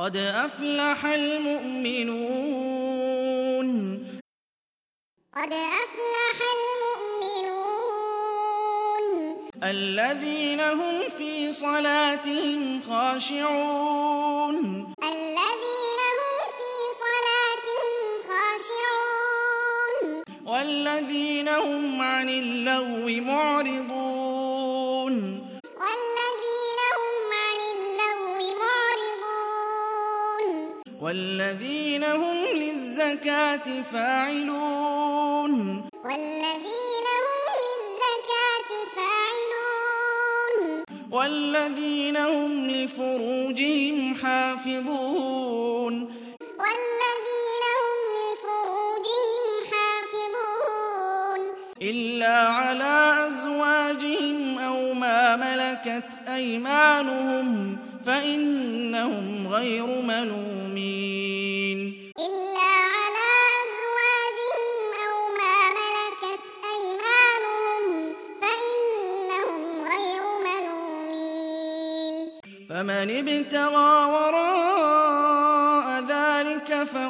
قَدْ أَفْلَحَ الْمُؤْمِنُونَ قَدْ أَفْلَحَ الْمُؤْمِنُونَ الَّذِينَ هُمْ فِي صَلَاتِهِمْ خَاشِعُونَ الَّذِينَ هُمْ فِي صَلَاتِهِمْ خَاشِعُونَ وَالَّذِينَ هُمْ عَنِ اللَّغْوِ مُعْرِضُونَ وَالَّذِينَ هُمْ عَنِ اللَّغْوِ مُعْرِضُونَ وَالَّذِينَ هُمْ لِلزَّكَاةِ فَاعِلُونَ وَالَّذِينَ هُمْ لِلزَّكَاةِ فَاعِلُونَ وَالَّذِينَ هُمْ لِفُرُوجِهِمْ حَافِظُونَ وَالَّذِينَ هُمْ لِفُرُوجِهِمْ حَافِظُونَ إِلَّا عَلَىٰ أَزْوَاجِهِمْ أَوْ مَا مَلَكَتْ أَيْمَانُهُمْ فَإِنَّهُمْ غَيْرُ مَلُومِينَ إِلَّا عَلَىٰ أَزْوَاجِهِمْ أَوْ مَا مَلَكَتْ أَيْمَانُهُمْ فَإِنَّهُمْ غَيْرُ مَلُومِينَ فَمَنِ ابْتَغَىٰ وَرَاءَ ذَٰلِكَ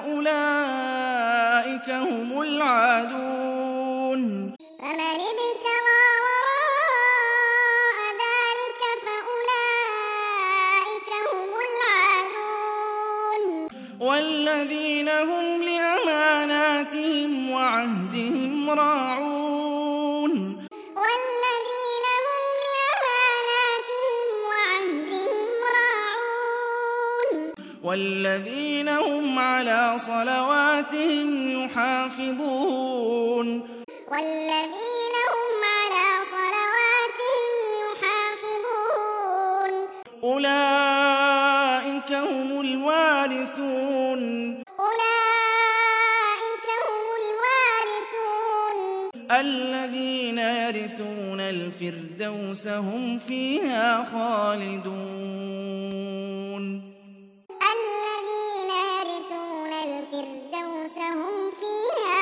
فَأُولَٰئِكَ هُمُ الْعَادُونَ فَمَنِ ابْتَغَىٰ وَرَاءَ ذَٰلِكَ فَأُولَٰئِكَ هُمُ الْعَادُونَ وَالَّذِينَ هُمْ لِأَمَانَاتِهِمْ وَعَهْدِهِمْ رَاعُونَ وَالَّذِينَ هُمْ لِأَمَانَاتِهِمْ وَعَهْدِهِمْ رَاعُونَ وَالَّذِينَ هُمْ عَلَىٰ صَلَوَاتِهِمْ يُحَافِظُونَ وَالَّذِينَ هُمْ عَلَىٰ صَلَوَاتِهِمْ يُحَافِظُونَ أُولَٰئِكَ هُمُ الْوَارِثُونَ أُولَٰئِكَ هُمُ الْوَارِثُونَ الَّذِينَ يَرِثُونَ الْفِرْدَوْسَ هُمْ فِيهَا خَالِدُونَ الَّذِينَ يَرِثُونَ الْفِرْدَوْسَ هُمْ فِيهَا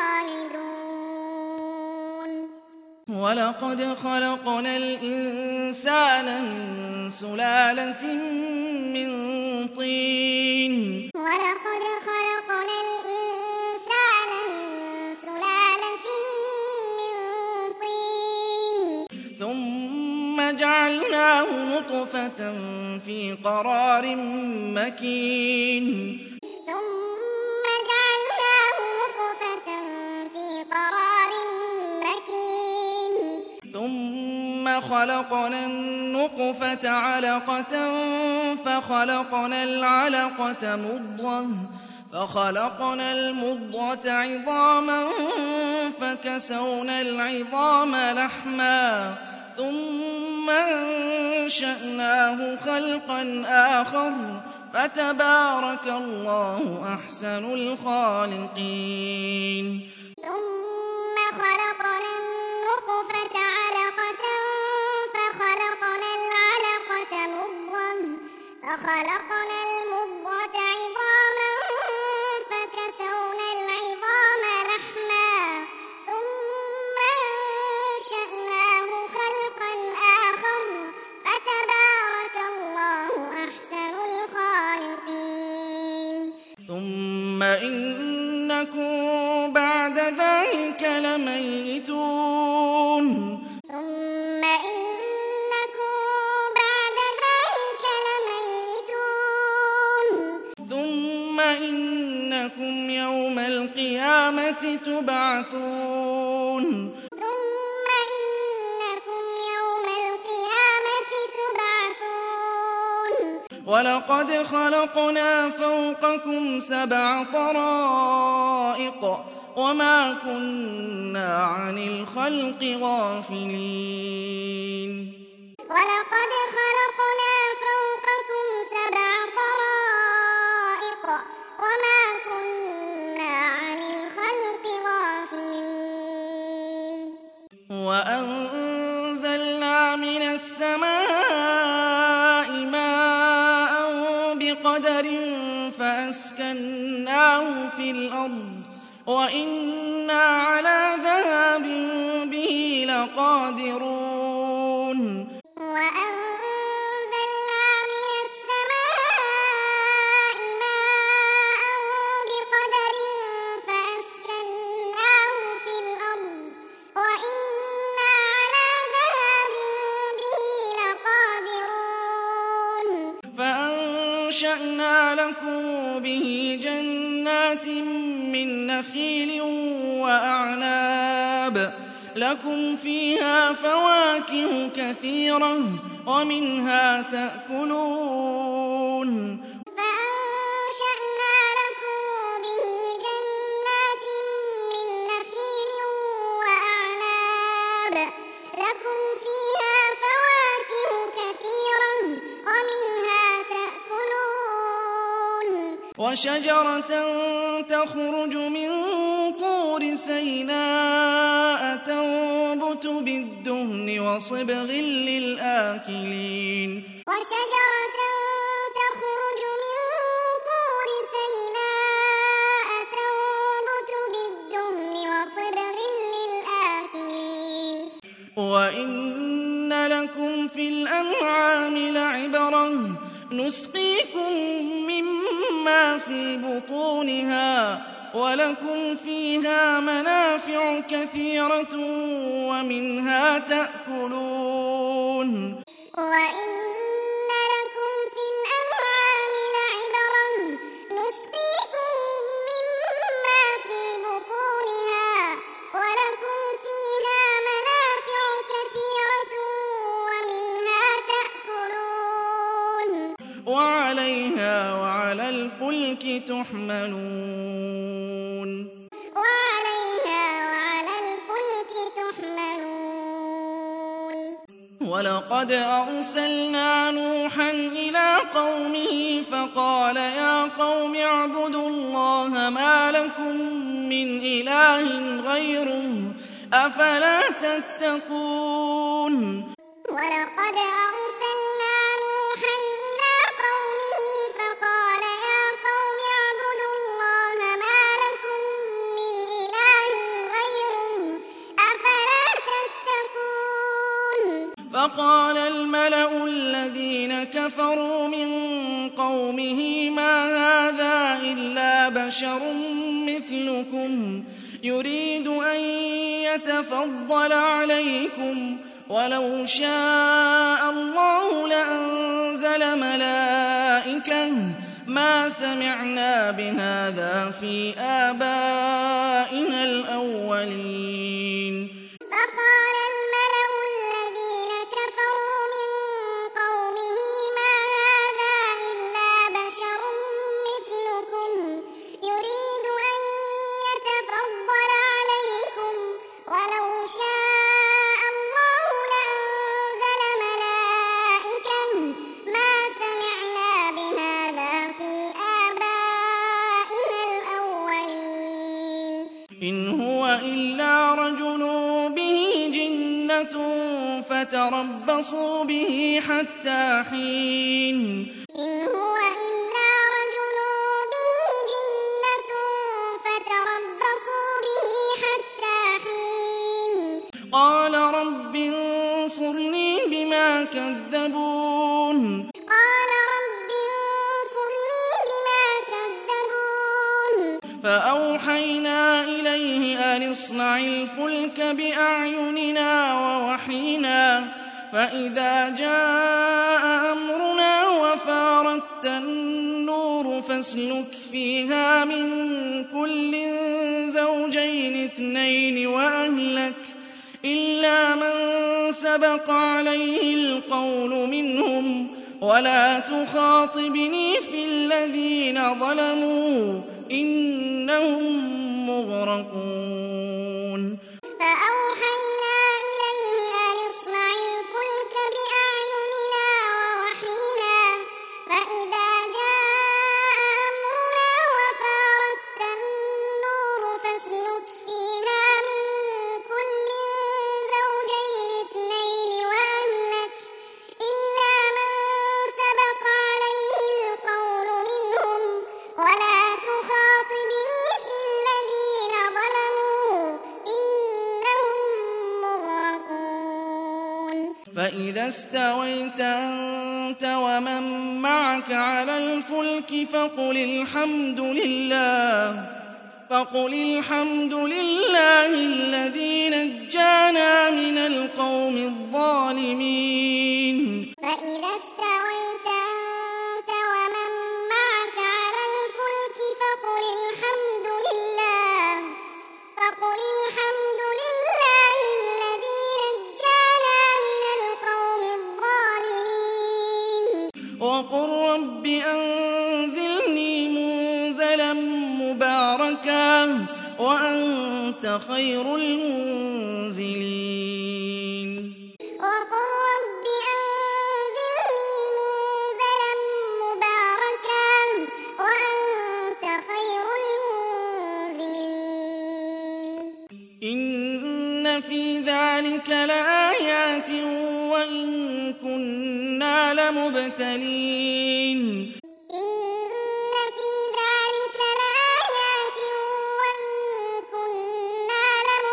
خَالِدُونَ وَلَقَدْ خَلَقْنَا الْإِنسَانَ مِن سُلَالَةٍ مِّن طِينٍ وَلَقَدْ خَلَقْنَا الْإِنسَانَ مِن سُلَالَةٍ مِّن طِينٍ ثُمَّ جَعَلْنَاهُ نُطْفَةً فِي قَرَارٍ مَّكِينٍ ثُمَّ جَعَلْنَاهُ نُطْفَةً فِي قَرَارٍ مَّكِينٍ ثُمَّ خَلَقْنَا النُّطْفَةَ عَلَقَةً فَخَلَقْنَا الْعَلَقَةَ مُضْغَةً فَخَلَقْنَا الْمُضْغَةَ عِظَامًا فَكَسَوْنَا الْعِظَامَ لَحْمًا ثُمَّ أَنشَأْنَاهُ خَلْقًا آخَرَ فَتَبَارَكَ اللَّهُ أَحْسَنُ الْخَالِقِينَ ثُمَّ خَلَقْنَا النُّطْفَةَ عَلَقَةً فَخَلَقْنَا الْعَلَقَةَ مُضْغَةً فَخَلَقْنَا الْمُضْغَةَ عِظَامًا فَكَسَوْنَا الْعِظَامَ لَحْمًا ثُمَّ أَنشَأْنَاهُ خَلْقًا آخَرَ فَتَبَارَكَ اللَّهُ أَحْسَنُ الْخَالِقِينَ ثُمَّ إِنَّكُم بَعْدَ ذَٰلِكَ لَمَيِّتُونَ ثُمَّ إِنَّكُم بَعْدَ ذَٰلِكَ لَمَيِّتُونَ ثُمَّ إِنَّكُمْ يَوْمَ الْقِيَامَةِ تُبْعَثُونَ ثُمَّ إِنَّكُمْ يَوْمَ الْقِيَامَةِ تُبْعَثُونَ وَلَقَدْ خَلَقْنَا فَوْقَكُمْ سَبْعَ طَرَائِقَ وَمَا كُنَّا عَنِ الْخَلْقِ غَافِلِينَ وَلَقَدْ خَلَقْنَا فَوْقَكُمْ سَبْعَ طَرَائِقَ وَمَا كُنَّا عَنِ الْخَلْقِ غَافِلِينَ وَأَنزَلْنَا مِنَ السَّمَاءِ مَاءً بِقَدَرٍ فَأَسْكَنَّاهُ فِي الْأَرْضِ وَإِنَّا عَلَىٰ ذَهَابٍ بِهِ لَقَادِرُونَ وَأَنزَلْنَا مِنَ السَّمَاءِ فَأَنشَأْنَا لَكُم بِهِ جَنَّاتٍ مِّن نَّخِيلٍ وَأَعْنَابٍ لَّكُمْ فِيهَا فَوَاكِهُ كَثِيرَةٌ وَمِنْهَا تَأْكُلُونَ فَأَنشَأْنَا لَكُم بِهِ جَنَّاتٍ مِّن نَّخِيلٍ وَأَعْنَابٍ لَّكُمْ فِيهَا فَوَاكِهُ كَثِيرَةٌ وَمِنْهَا تَأْكُلُونَ وَشَجَرَةً تَخْرُجُ مِن طُورِ سَيْنَاءَ تَنبُتُ بِالدُّهْنِ وَصِبْغٍ لِّلْآكِلِينَ وَشَجَرَةً تَخْرُجُ مِن طُورِ سَيْنَاءَ تَنبُتُ بِالدُّهْنِ وَصِبْغٍ لِّلْآكِلِينَ وَإِنَّ لَكُمْ فِي الْأَنْعَامِ لَعِبْرَةً نُّسْقِيكُم مِّمَّا فِي بُطُونِهَا وَلَكُمْ فِيهَا مَنَافِعُ كَثِيرَةٌ وَمِنْهَا تَأْكُلُونَ وَإِنَّ لَكُمْ فِي الْأَنْعَامِ لَعِبْرَةً نُّسْقِيكُم مِّمَّا فِي بُطُونِهَا وَلَكُمْ فِيهَا مَنَافِعُ كَثِيرَةٌ وَمِنْهَا تَأْكُلُونَ وَعَلَيْهَا وَعَلَى الْفُلْكِ تُحْمَلُونَ وَلَقَدْ أَرْسَلْنَا نُوحًا إِلَىٰ قَوْمِهِ فَقَالَ يَا قَوْمِ اعْبُدُوا اللَّهَ مَا لَكُم مِّنْ إِلَٰهٍ غَيْرُهُ ۖ أَفَلَا تَتَّقُونَ وَلَقَدْ أَرْسَلْنَا نُوحًا إِلَىٰ قَوْمِهِ فَقَالَ يَا قَوْمِ اعْبُدُوا اللَّهَ مَا لَكُم مِّنْ إِلَٰهٍ غَيْرُهُ ۖ أَفَلَا تَتَّقُونَ فَقَالَ الْمَلَأُ الَّذِينَ كَفَرُوا مِن قَوْمِهِ مَا هَٰذَا إِلَّا بَشَرٌ مِّثْلُكُمْ يُرِيدُ أَن يَتَفَضَّلَ عَلَيْكُمْ وَلَوْ شَاءَ اللَّهُ لَأَنزَلَ مَلَائِكَةً مَّا سَمِعْنَا بِهَٰذَا فِي آبَائِنَا الْأَوَّلِينَ فَقَالَ الْمَلَأُ الَّذِينَ كَفَرُوا مِن قَوْمِهِ مَا هَٰذَا إِلَّا بَشَرٌ مِّثْلُكُمْ يُرِيدُ أَن يَتَفَضَّلَ عَلَيْكُمْ وَلَوْ شَاءَ اللَّهُ لَأَنزَلَ مَلَائِكَةً مَّا سَمِعْنَا بِهَٰذَا فِي آبَائِنَا الْأَوَّلِينَ إِنْ هُوَ إِلَّا رَجُلٌ بِهِ جِنَّةٌ فَتَرَبَّصُوا بِهِ حَتَّىٰ حِينٍ إِنْ هُوَ إِلَّا رَجُلٌ بِهِ جِنَّةٌ فَتَرَبَّصُوا بِهِ حَتَّىٰ حِينٍ قَالَ رَبِّ انصُرْنِي بِمَا كَذَّبُونِ قَالَ رَبِّ انصُرْنِي بِمَا كَذَّبُونِ فَأَوْحَيْنَا إِلَيْهِ أَنِ اصْنَعِ الْفُلْكَ بِأَعْيُنِنَا وَوَحْيِنَا فَإِذَا جَاءَ أَمْرُنَا وَفَارَتِ النُّورُ فَاسْلُكْ فِيهَا مِن كُلٍّ زَوْجَيْنِ اثْنَيْنِ وَأَهْلَكَ إِلَّا مَن سَبَقَ عَلَيْهِ الْقَوْلُ مِنْهُمْ وَلَا تُخَاطِبْنِي فِي الَّذِينَ ظَلَمُوا إِنَّهُم مُّغْرَقُونَ فَأَوْحَيْنَا إِلَيْهِ أَنِ اصْنَعِ الْفُلْكَ بِأَعْيُنِنَا وَوَحْيِنَا فَإِذَا جَاءَ أَمْرُنَا وَفَارَتِ النُّورُ فَاسْلُكْ فِيهَا مِن كُلٍّ زَوْجَيْنِ اثْنَيْنِ وَأَهْلَكَ إِلَّا مَن سَبَقَ عَلَيْهِ الْقَوْلُ مِنْهُمْ وَلَا تُخَاطِبْنِي فِي الَّذِينَ ظَلَمُوا إِنَّهُم مُّغْرَقُونَ فَإِذَا اسْتَوَيْتَ أَنتَ وَمَن مَّعَكَ عَلَى الْفُلْكِ فَقُلِ الْحَمْدُ لِلَّهِ الَّذِي نَجَّانَا مِنَ الْقَوْمِ الظَّالِمِينَ فَإِذَا اسْتَوَيْتَ أَنتَ وَمَن رب أنزلني منزلا مباركا وأنت خير المنزلين وقل رب أنزلني منزلا مباركا وأنت خير المنزلين إن في ذلك لآيات وإن كنا لمبتلين إن في ذلك لآيات وإن كنا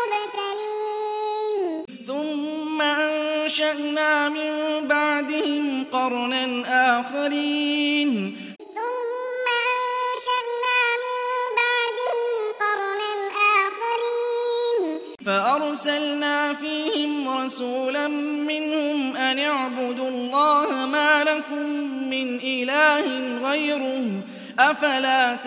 لمبتلين ثم أنشأنا من بعدهم قرنا آخرين ثم أنشأنا من بعدهم قرنا آخرين فأرسلنا فيهم رسولا منهم أن اعبدوا الله ما لكم من إله غيره أفلا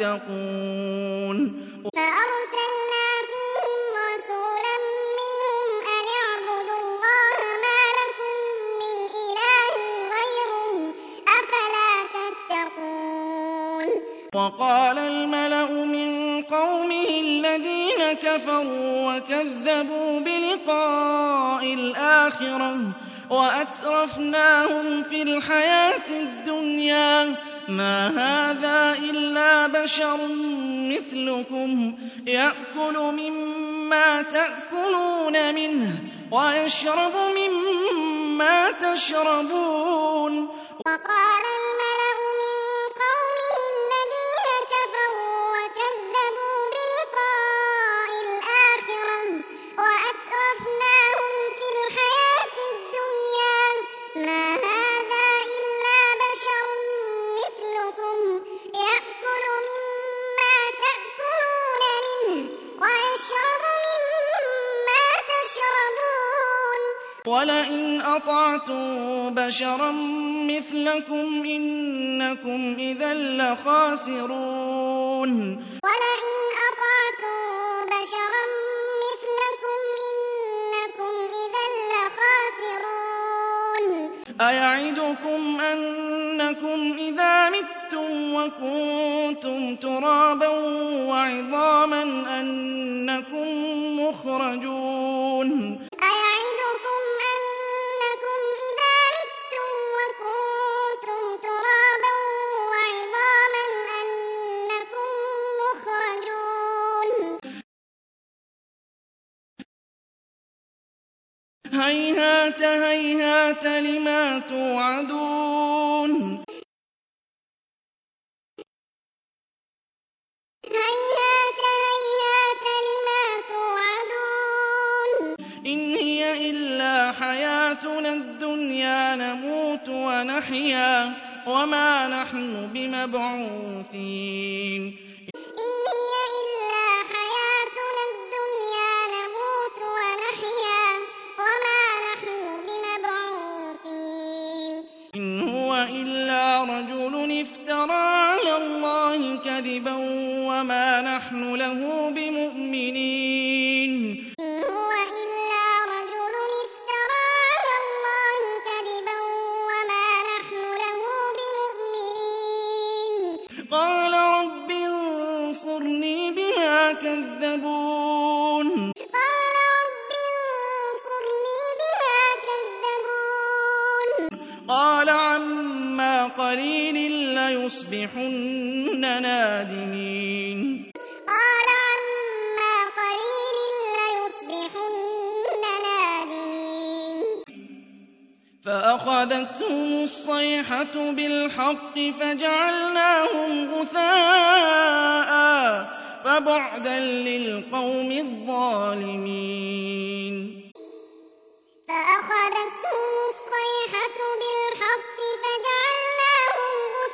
تتقون فأرسلنا فيهم رسولا منهم أن اعبدوا الله ما لكم من إله غيره أفلا تتقون وقال الملأ من قومه الذين كفروا وكذبوا بلقاء الآخرة وأترفناهم في الحياة الدنيا ما هذا إلا بشر مثلكم يأكل مما تأكلون منه ويشرب مما تشربون وقال الملأ من قومه الذين كفروا وكذبوا بلقاء الآخرة وأترفناهم في الحياة الدنيا ما هذا إلا بشر مثلكم يأكل مما تأكلون منه ويشرب مما تشربون ولئن أطعتم بشرا مثلكم إنكم إذا لخاسرون ولئن أطعتم بشرا مثلكم إنكم إذا لخاسرون أيعدكم أنكم إذا متم وكنتم ترابا وعظاما أنكم مخرجون أيعدكم أنكم إذا متم وكنتم ترابا وعظاما أنكم مخرجون هيهات هيهات لما توعدون هيهات هيهات لما توعدون إن هي إلا حياتنا الدنيا نموت ونحيا وما نحن بمبعوثين إن هي إلا حياتنا الدنيا نموت ونحيا وما نحن بمبعوثين إن هو إلا رجل افترى على الله كذبا وما نحن له بمؤمنين إن هو إلا رجل افترى على الله كذبا وما نحن له بمؤمنين قال رب انصرني بما كذبون قال رب انصرني بما كذبون قال عما قليل ليصبحن نادمين قال عما قليل ليصبحن نادمين فأخذتهم الصيحة بالحق فجعلناهم غثاء فبعدا للقوم الظالمين فأخذتهم الصيحة بالحق فجعلناهم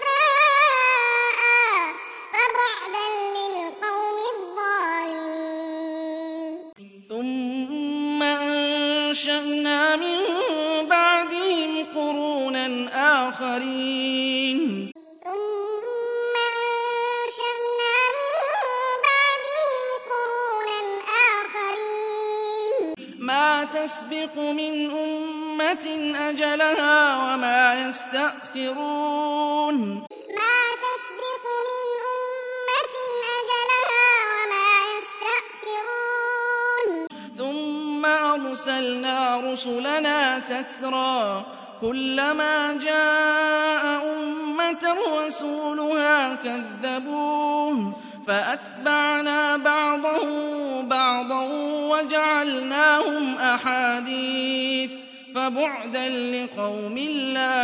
غثاء فبعدا للقوم الظالمين ثم أنشأنا من بعدهم قرونا آخرين ثم أنشأنا من بعدهم قرونا آخرين ما تسبق من أمة أجلها وما يستأخرون رُسُلَنَا تَتْرَىٰ كُلَّمَا جَاءَ أُمَّةً رَّسُولُهَا كَذَّبُوهُ فَأَتْبَعْنَا بَعْضَهُم بَعْضًا وَجَعَلْنَاهُمْ أَحَادِيثَ فَبُعْدًا لِّقَوْمٍ لَّا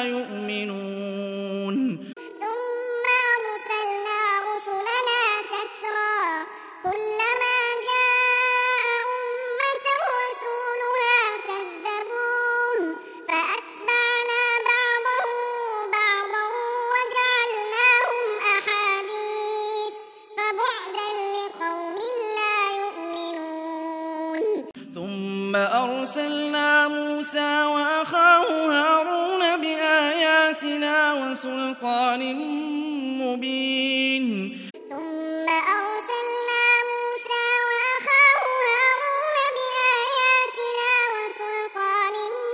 يُؤْمِنُونَ ثُمَّ أَرْسَلْنَا رُسُلَنَا تَتْرَىٰ كُلَّمَا جَاءَ أُمَّةً رَّسُولُهَا كَذَّبُوهُ فَأَتْبَعْنَا بَعْضَهُم بَعْضًا وَجَعَلْنَاهُمْ أَحَادِيثَ فَبُعْدًا لِّقَوْمٍ لَّا يُؤْمِنُونَ ثُمَّ أَرْسَلْنَا مُوسَىٰ وَأَخَاهُ هَارُونَ بِآيَاتِنَا وَسُلْطَانٍ مُّبِينٍ ثُمَّ أَرْسَلْنَا مُوسَىٰ وَأَخَاهُ هَارُونَ بِآيَاتِنَا وَسُلْطَانٍ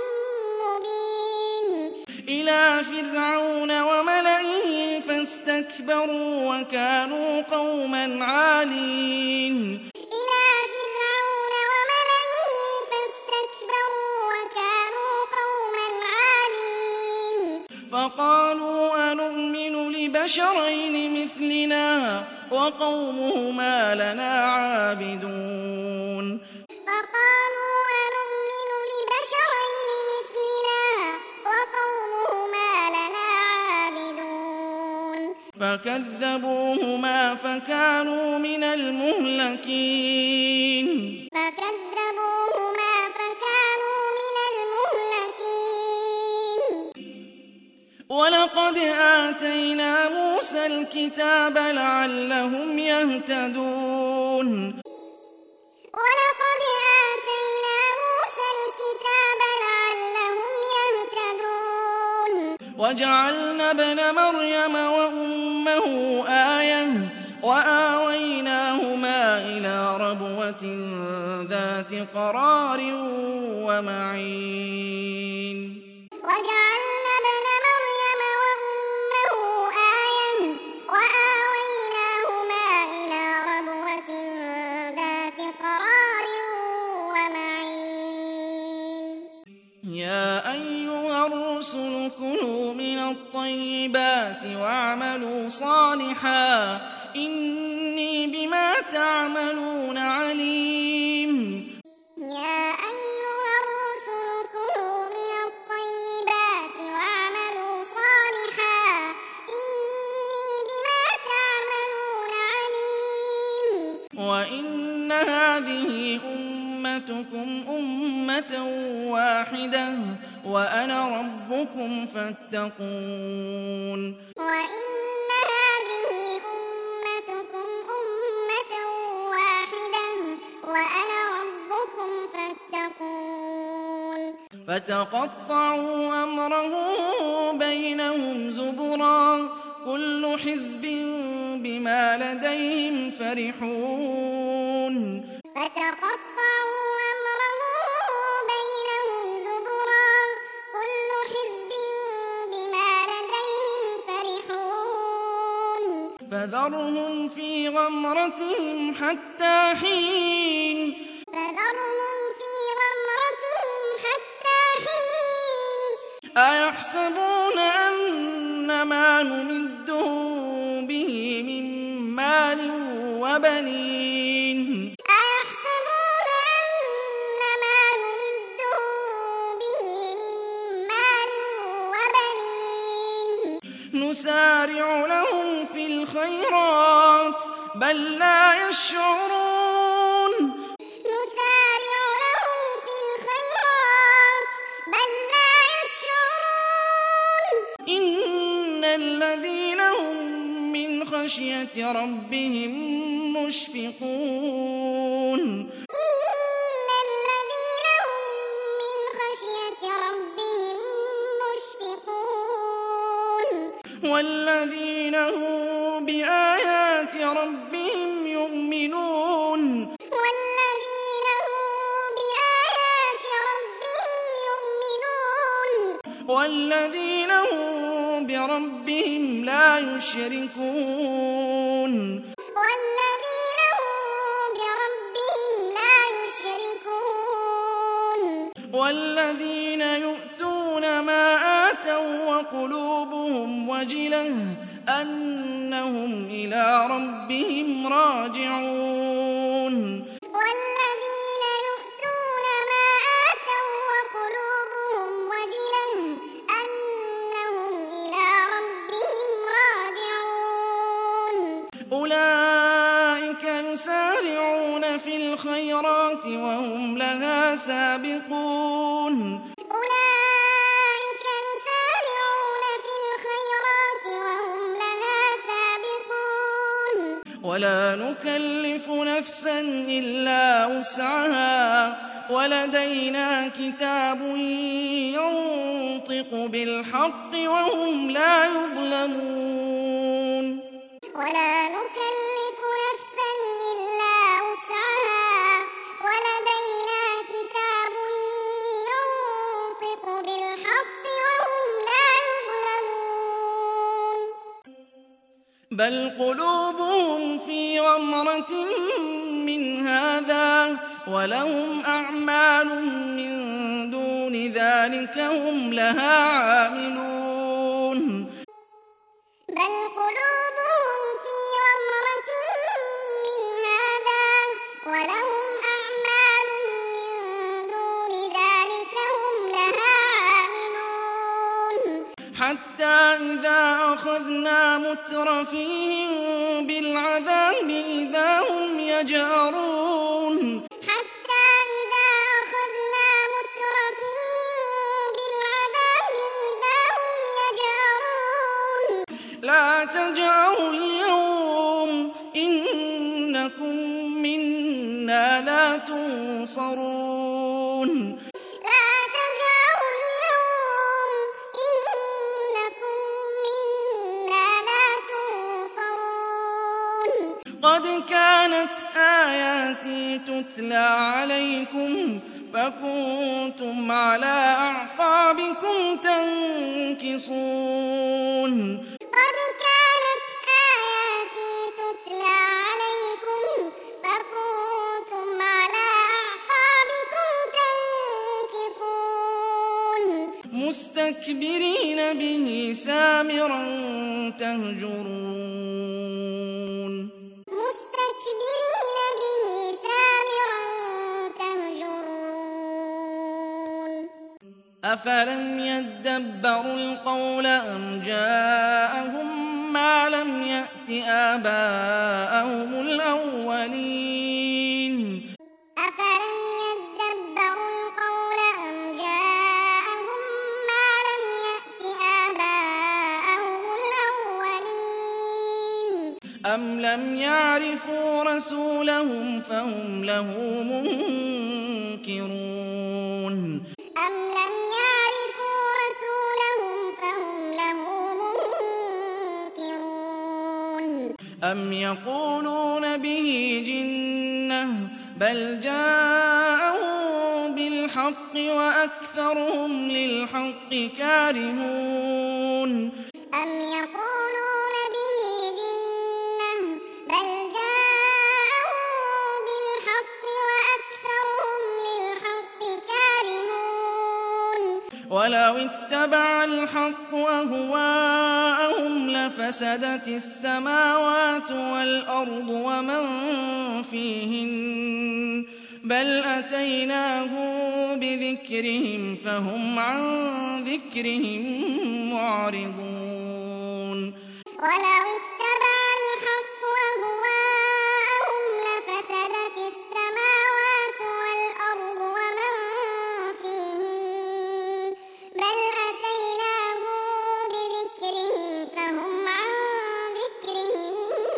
مُّبِينٍ إِلَىٰ فِرْعَوْنَ وَمَلَئِهِ فَاسْتَكْبَرُوا وَكَانُوا قَوْمًا عَالِينَ إِلَىٰ فِرْعَوْنَ وَمَلَئِهِ فَاسْتَكْبَرُوا وَكَانُوا قَوْمًا عَالِينَ فَقَالُوا أَنُؤْمِنُ لِبَشَرَيْنِ مِثْلِنَا وَقَوْمُهُمَا لَنَا عَابِدُونَ فَقَالُوا أَنُؤْمِنُ لِبَشَرَيْنِ مِثْلِنَا وَقَوْمُهُمَا لَنَا عَابِدُونَ فَكَذَّبُوهُمَا فَكَانُوا مِنَ الْمُهْلَكِينَ فَكَذَّبُوهُمَا فَكَانُوا مِنَ الْمُهْلَكِينَ وَلَقَدْ آتَيْنَا مُوسَى الْكِتَابَ لَعَلَّهُمْ يَهْتَدُونَ وَلَقَدْ آتَيْنَا مُوسَى الْكِتَابَ لَعَلَّهُمْ يَهْتَدُونَ وَجَعَلْنَا ابْنَ مَرْيَمَ وَأُمَّهُ آيَةً وَآوَيْنَاهُمَا إِلَىٰ رَبْوَةٍ ذَاتِ قَرَارٍ وَمَعِينٍ وَجَعَلْنَا ابْنَ مَرْيَمَ وَأُمَّهُ آيَةً وَآوَيْنَاهُمَا إِلَىٰ رَبْوَةٍ ذَاتِ قَرَارٍ وَمَعِينٍ يَا أَيُّهَا الرُّسُلُ كُلُوا مِنَ الطَّيِّبَاتِ وَاعْمَلُوا صَالِحًا إِنِّي بِمَا تَعْمَلُونَ عَلِيمٌ يَا أَيُّهَا الرُّسُلُ كُلُوا مِنَ الطَّيِّبَاتِ وَاعْمَلُوا صَالِحًا إِنِّي بِمَا تَعْمَلُونَ عَلِيمٌ وَإِنَّ هَٰذِهِ أُمَّتُكُمْ أُمَّةً وَاحِدَةً وَأَنَا رَبُّكُمْ فَاتَّقُونِ وَإِنَّ هَٰذِهِ أُمَّتُكُمْ أُمَّةً وَاحِدَةً وَأَنَا رَبُّكُمْ فَاتَّقُونِ فَتَقَطَّعُوا أَمْرَهُم بَيْنَهُمْ زُبُرًا ۖ كُلُّ حِزْبٍ بِمَا لَدَيْهِمْ فَرِحُونَ فَتَقَطَّعُوا أَمْرَهُم بَيْنَهُمْ زُبُرًا ۖ كُلُّ حِزْبٍ بِمَا لَدَيْهِمْ فَرِحُونَ فَذَرْهُمْ فِي غَمْرَتِهِمْ حَتَّىٰ حِينٍ فَذَرْهُمْ فِي غَمْرَتِهِمْ حَتَّىٰ حِينٍ أَيَحْسَبُونَ أَنَّمَا نُمِدُّهُم بِهِ مِن مَّالٍ وَبَنِينَ أَيَحْسَبُونَ أَنَّمَا نُمِدُّهُم بِهِ مِن مَّالٍ وَبَنِينَ نُسَارِعُ لَهُمْ فِي الْخَيْرَاتِ بَل لَّا يَشْعُرُونَ نُسَارِعُ لَهُمْ فِي الْخَيْرَاتِ بَل لَّا يَشْعُرُونَ إِنَّ الَّذِينَ هُم مِّنْ خَشْيَةِ رَبِّهِم مُّشْفِقُونَ إِنَّ الَّذِينَ هُم مِّنْ خَشْيَةِ رَبِّهِم مُّشْفِقُونَ وَالَّذِينَ هُم بِآيَاتِ رَبِّهِمْ يُؤْمِنُونَ وَالَّذِينَ هُم بِآيَاتِ رَبِّهِمْ يُؤْمِنُونَ وَالَّذِينَ هُم بِرَبِّهِمْ لَا يُشْرِكُونَ وَالَّذِينَ هُم بِرَبِّهِمْ لَا يُشْرِكُونَ وقلوبهم وجلة أنهم إلى ربهم راجعون والذين يؤتون ما آتوا وقلوبهم وجلة أنهم إلى ربهم راجعون أولئك يسارعون في الخيرات وهم لها سابقون أولئك يسارعون في الخيرات وهم لها سابقون ولا نكلف نفسا إلا وسعها ولدينا كتاب ينطق بالحق وهم لا يظلمون ولا نكلف نفسا إلا وسعها ولدينا كتاب ينطق بالحق وهم لا يظلمون بل قلوبهم في غمرة من هذا ولهم أعمال من دون ذلك هم لها عاملون بل قلوبهم في غمرة من هذا ولهم أعمال من دون ذلك هم لها عاملون حتى إذا أخذنا مترفيهم بالعذاب إذا هم يجأرون حتى إذا أخذنا مترفيهم بالعذاب إذا هم يجأرون لا تجأروا اليوم إنكم منا لا تنصرون لا تجأروا اليوم إنكم منا لا تنصرون قد كانت آياتي تتلى عليكم فكنتم على أعقابكم تنكصون قد كانت آياتي تتلى عليكم فكنتم على أعقابكم تنكصون مستكبرين به سامرا تهجرون مستكبرين به سامرا تهجرون أفلم يدبروا القول أم جاءهم ما لم يأت آباءهم الأولين أفلم يدبروا القول أم جاءهم ما لم يأت آباءهم الأولين أم لم يعرفوا رسولهم فهم له منكرون أم لم يعرفوا رسولهم فهم له منكرون أم يقولون به جنة بل جاءهم بالحق وأكثرهم للحق كارهون أم يقولون به جنة بل جاءهم بالحق وأكثرهم للحق كارهون ولو اتبع الحق أهواءهم لفسدت السماوات والأرض ومن فيهن بل أتيناهم بذكرهم فهم عن ذكرهم معرضون ولو اتبع الحق أهواءهم لفسدت السماوات والأرض ومن فيهن بل أتيناهم بذكرهم فهم عن ذكرهم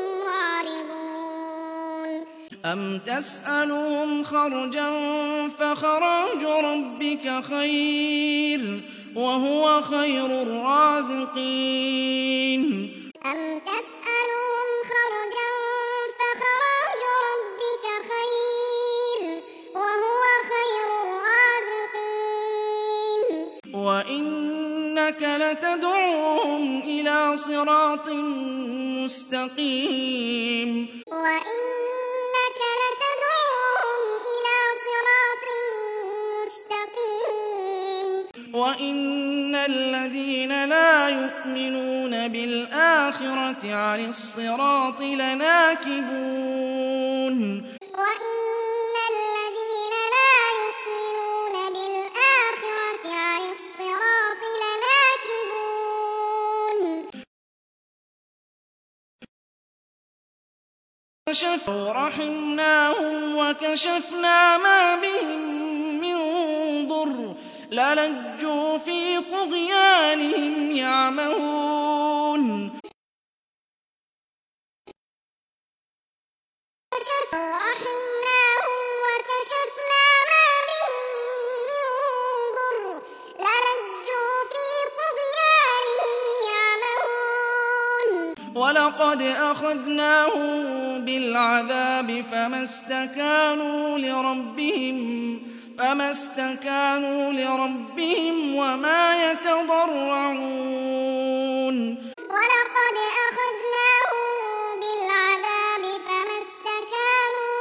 معرضون أم تسألهم خرجا فخراج ربك خير وهو خير الرازقين أم تسألهم خرجا فخراج ربك خير وهو خير الرازقين وإنك لتدعوهم إلى صراط مستقيم وإنك لتدعوهم إلى صراط مستقيم وإن الَّذِينَ لَا يُؤْمِنُونَ بِالْآخِرَةِ عَنِ الصِّرَاطِ لَنَاكِبُونَ وَإِنَّ الَّذِينَ لَا يُؤْمِنُونَ بِالْآخِرَةِ عَنِ الصِّرَاطِ لَنَاكِبُونَ رَحِمْنَاهُمْ وَكَشَفْنَا مَا بِهِم مِّن ضُرٍّ لَّلَجُّوا فِي طُغْيَانِهِمْ يَعْمَهُونَ رَحِمْنَاهُمْ وَكَشَفْنَا مَا بِهِم مِّن ضُرٍّ لَّلَجُّوا فِي طُغْيَانِهِمْ يَعْمَهُونَ وَلَقَدْ أَخَذْنَاهُم بِالْعَذَابِ فَمَا اسْتَكَانُوا لِرَبِّهِمْ وَمَا يَتَضَرَّعُونَ وَلَقَدْ أَخَذْنَاهُم بِالْعَذَابِ فَمَا اسْتَكَانُوا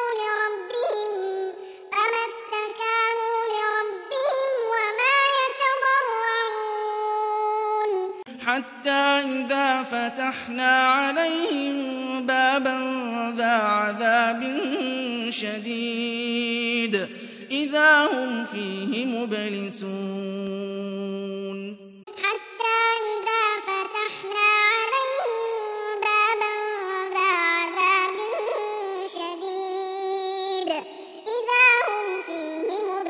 لِرَبِّهِمْ وَمَا يَتَضَرَّعُونَ حَتَّىٰ إِذَا فَتَحْنَا عَلَيْهِم بَابًا ذَا عَذَابٍ شَدِيدٍ إِذَا هُمْ فِيهِ مُبْلِسُونَ حَتَّىٰ إِذَا فَتَحْنَا عَلَيْهِم بَابًا ذَا عَذَابٍ شَدِيدٍ إِذَا هُمْ فِيهِ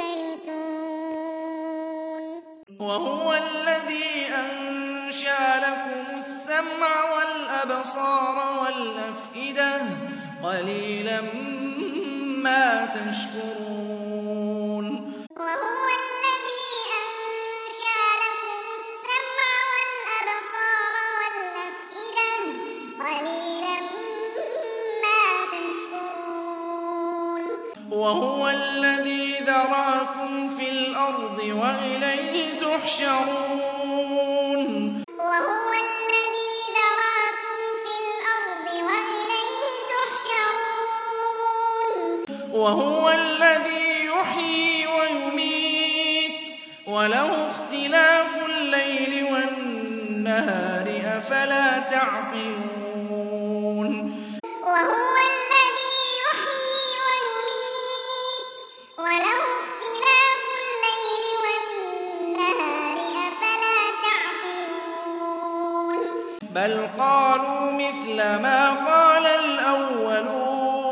مُبْلِسُونَ وَهُوَ الَّذِي أَنشَأَ لَكُمُ السَّمْعَ وَالْأَبْصَارَ وَالْأَفْئِدَةَ ۚ قَلِيلًا مَّا تَشْكُرُونَ وَهُوَ الَّذِي أَنشَأَ لَكُمُ السَّمْعَ وَالْأَبْصَارَ وَالْأَفْئِدَةَ ۚ قَلِيلًا مَّا تَشْكُرُونَ وَهُوَ الَّذِي ذَرَأَكُمْ فِي الْأَرْضِ وَإِلَيْهِ تُحْشَرُونَ وَهُوَ الَّذِي ذَرَأَكُمْ فِي الْأَرْضِ وَإِلَيْهِ تُحْشَرُونَ وَهُوَ الَّذِي يُحْيِي وَيُمِيتُ وَلَهُ اخْتِلَافُ اللَّيْلِ وَالنَّهَارِ ۚ أَفَلَا تَعْقِلُونَ وَهُوَ الَّذِي يُحْيِي وَيُمِيتُ وَلَهُ اخْتِلَافُ اللَّيْلِ وَالنَّهَارِ ۚ أَفَلَا تَعْقِلُونَ بَلْ قَالُوا مِثْلَ مَا قَالَ الْأَوَّلُونَ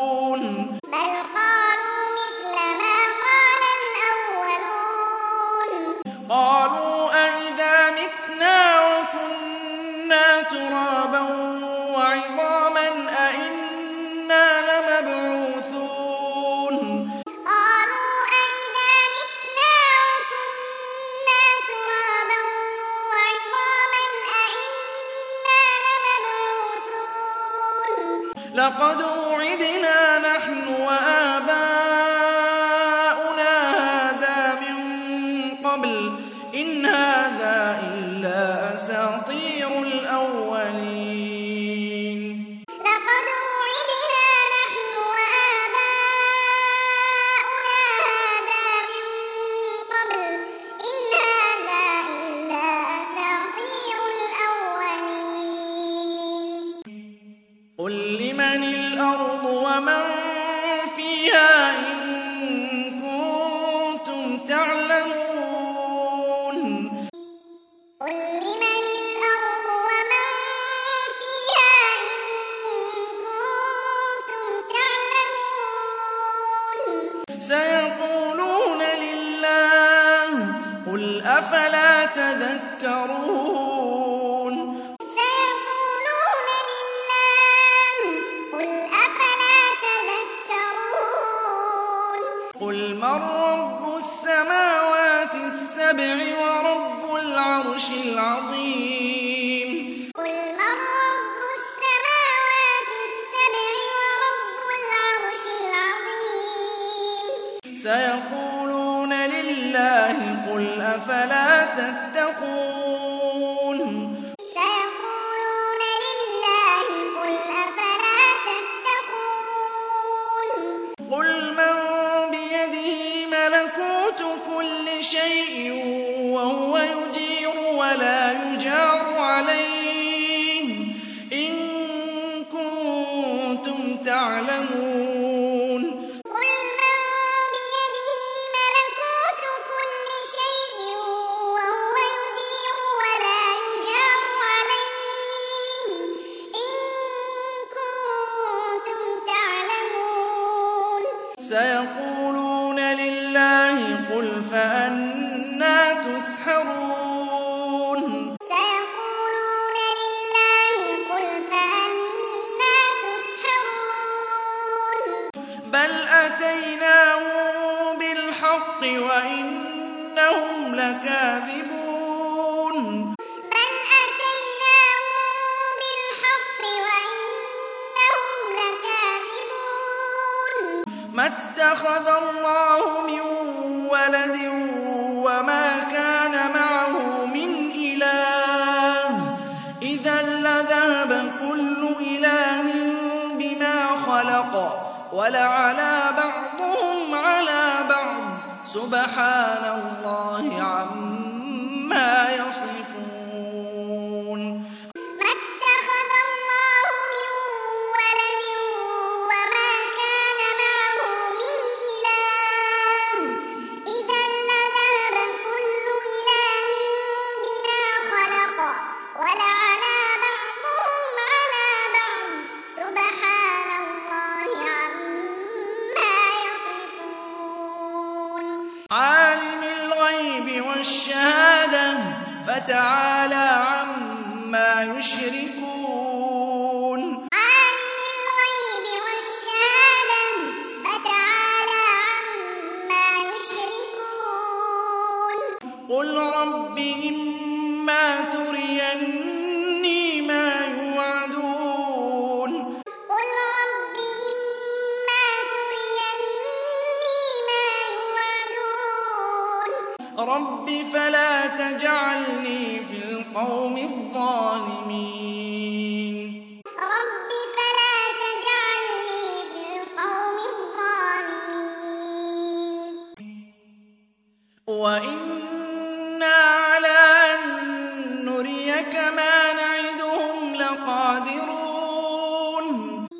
قَالُوا أَإِذَا مِتْنَا وَكُنَّا تُرَابًا وَعِظَامًا أَإِنَّا لَمَبْعُوثُونَ قَالُوا أَإِذَا مِتْنَا وَكُنَّا تُرَابًا وَعِظَامًا أَإِنَّا لَمَبْعُوثُونَ لَقَدْ وُعِدْنَا نَحْنُ وَآبَاؤُنَا هَٰذَا مِن قَبْلُ إِنْ هَٰذَا إِلَّا أَسَاطِيرُ الْأَوَّلِينَ لَقَدْ وُعِدْنَا نَحْنُ وَآبَاؤُنَا هَٰذَا مِن قَبْلُ إِنْ هَٰذَا إِلَّا أَسَاطِيرُ الْأَوَّلِينَ قُل لِّمَنِ الْأَرْضُ وَمَن فِيهَا إِن كُنتُمْ تَعْلَمُونَ قُل لِّمَنِ الْأَرْضُ وَمَن فِيهَا إِن كُنتُمْ تَعْلَمُونَ سَيَقُولُونَ لِلَّهِ ۚ قُلْ أَفَلَا تَذَكَّرُونَ سَيَقُولُونَ لِلَّهِ ۚ قُلْ أَفَلَا تَذَكَّرُونَ قُلْ مَن رَّبُّ السَّمَاوَاتِ السَّبْعِ وَرَبُّ الْعَرْشِ الْعَظِيمِ قُلْ مَن رَّبُّ السَّمَاوَاتِ السَّبْعِ وَرَبُّ الْعَرْشِ الْعَظِيمِ سَيَقُولُونَ لِلَّهِ ۚ قُلْ أَفَلَا تَتَّقُونَ سيقولون لله قل فأنى تسحرون سيقولون لله قل فأنى تسحرون بل أتيناهم بالحق وإنهم لكاذبون بل أتيناهم بالحق وإنهم لكاذبون ما اتخذ الله من ولد وما كان معه من إله إذا لذهب كل إله بما خلق ولعلى بعضهم على بعض سبحان الله عما يصفون ما اتخذ الله من ولد وما كان معه من إله إذا لذهب كل إله بما خلق ولعلى بعضهم على بعض سبحان الله عما يصفون عالم الغيب والشهادة فتعالى عما يشركون عالم الغيب والشهادة فتعالى عما يشركون قل رب إما تريني ما يوعدون قل رب إما تريني ما يوعدون رب فلا تجعلني في القوم الظالمين رب فلا تجعلني في القوم الظالمين وإنا على أن نريك ما نعدهم لقادرون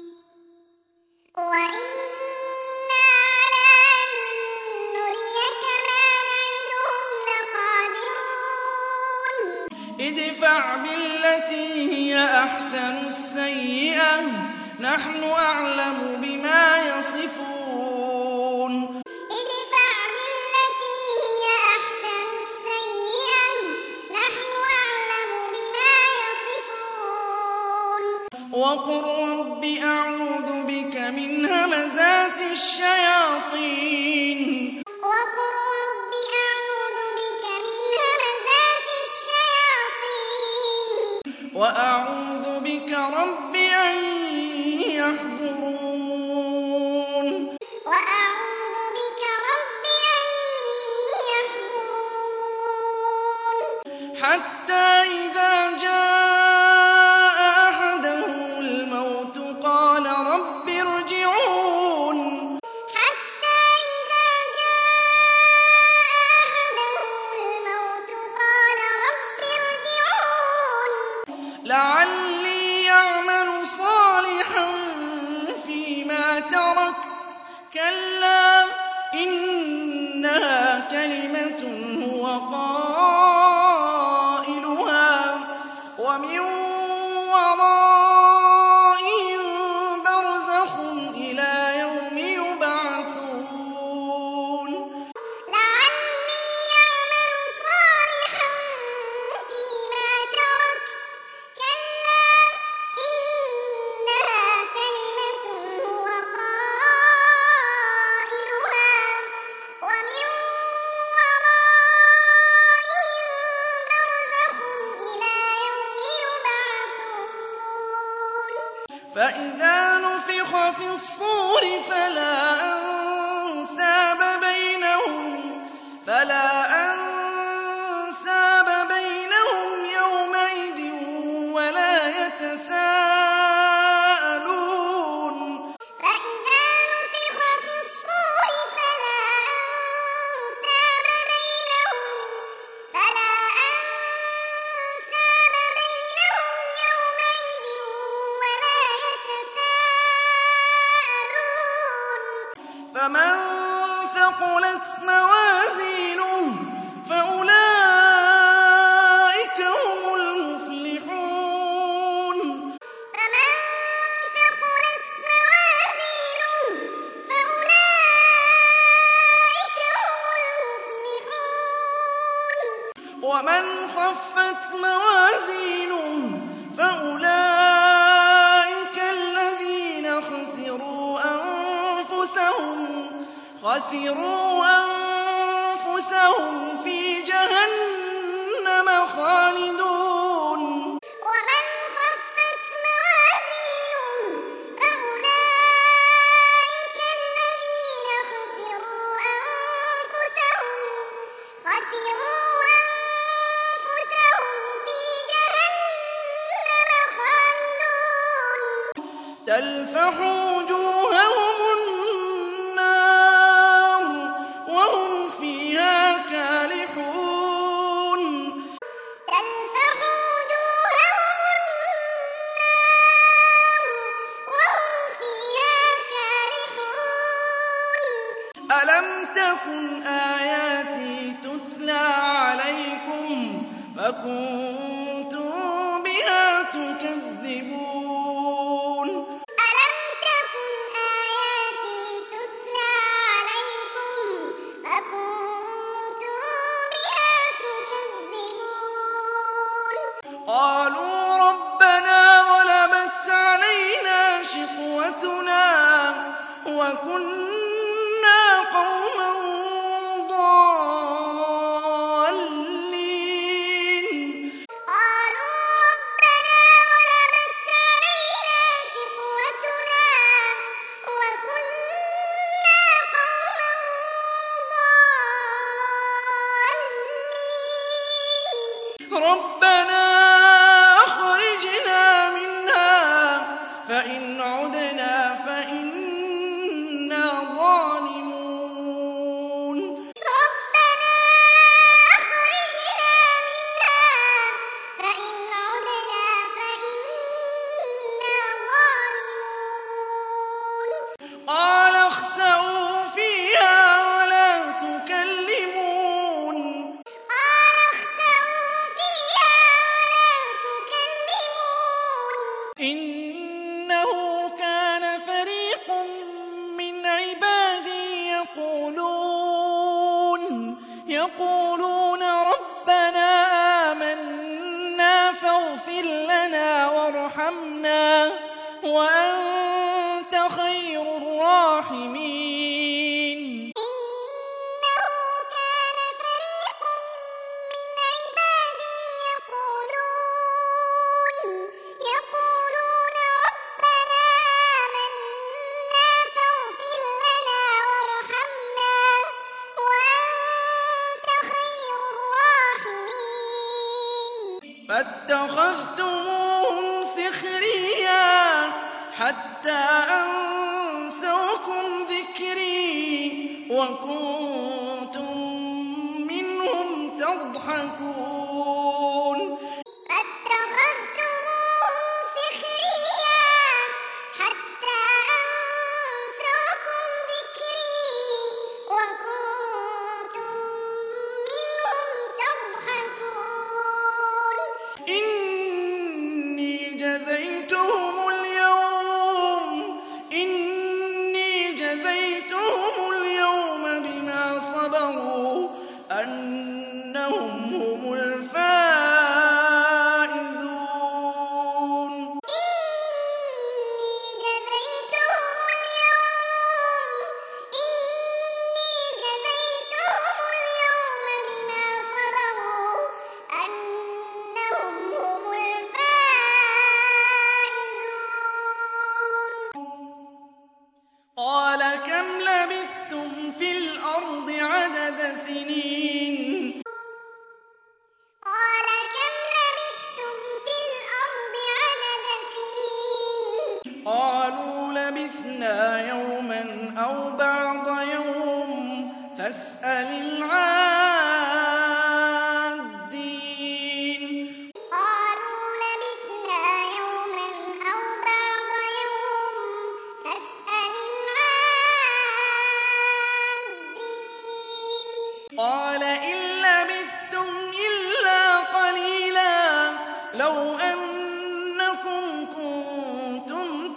وإنا على أن نريك ما نعدهم لقادرون ادفع بالتي هي أحسن السيئة نحن أعلم بما يصفون ادفع بالتي هي أحسن السيئة نحن أعلم بما يصفون وقل رب أعوذ بك من همزات الشياطين وقل رب أعوذ بك من همزات الشياطين وأعوذ بك رب أن يحضرون وأعوذ بك رب أن يحضرون حتى إذا جاء أحدهم الموت قال رب ارجعون حتى إذا جاء أحدهم الموت قال رب ارجعون لعلي يعمل صالحا فيما تركت كلا إنها كلمة هو قائلها ومن ورائهم برزخ إلى يوم يبعثون لعلي يعمل صالحا فيما ترك كلا إنها كلمة هو قائلها ومن ورائهم برزخ إلى يوم يبعثون فإذا نفخ في الصور فلا أنساب بينهم يومئذ ولا يتساءلون فإذا نفخ في الصور فلا أنساب بينهم يومئذ ولا يتساءلون فمن ثقلت موازينه فأولئك هم المفلحون فمن ثقلت موازينه فأولئك موازينه فأولئك الذين خسروا أنفسهم في جهنم خالدون ومن خفت موازينه فأولئك الذين خسروا أنفسهم في جهنم خالدون تلفح وجوههم النار وهم فيها كالحون تلفح وجوههم النار وهم فيها كالحون ألم تكن آياتي تتلى عليكم فكنتم بها تكذبون ألم تكن آياتي تتلى عليكم فكنتم بها تكذبون قالوا ربنا غلبت علينا شقوتنا وكنا قوما ضالين قالوا ربنا غلبت علينا شقوتنا وكنا قوما ضالين ربنا أخرجنا منها فإن عدنا فإنا ظالمون ربنا أخرجنا منها فإن عدنا فإنا ظالمون قال اخسئوا فيها ولا تكلمون قال اخسئوا فيها ولا تكلمون إنه كان فريق من عبادي يقولون ربنا آمنا فاغفر لنا وارحمنا وأنت خير الراحمين إنه كان فريق من عبادي يقولون ربنا آمنا فاغفر لنا وارحمنا وأنت خير الراحمين فاتخذتموهم سخريا حتى أنسوكم ذكري وكنتم منهم تضحكون فاتخذتموهم سخريا حتى أنسوكم ذكري وكنتم منهم تضحكون إني جزيتهم اليوم بما صبروا أنهم هم الفائزون إني جزيتهم اليوم بما صبروا أنهم هم الفائزون قال كم لبثتم في الأرض عدد سنين قال كم لبثتم في الأرض عدد سنين قالوا لبثنا يوما أو بعض يوم فاسأل العادين قالوا لبثنا يوما أو بعض يوم فاسأل العادين قال إن لبثتم إلا قليلا لو أنكم كنتم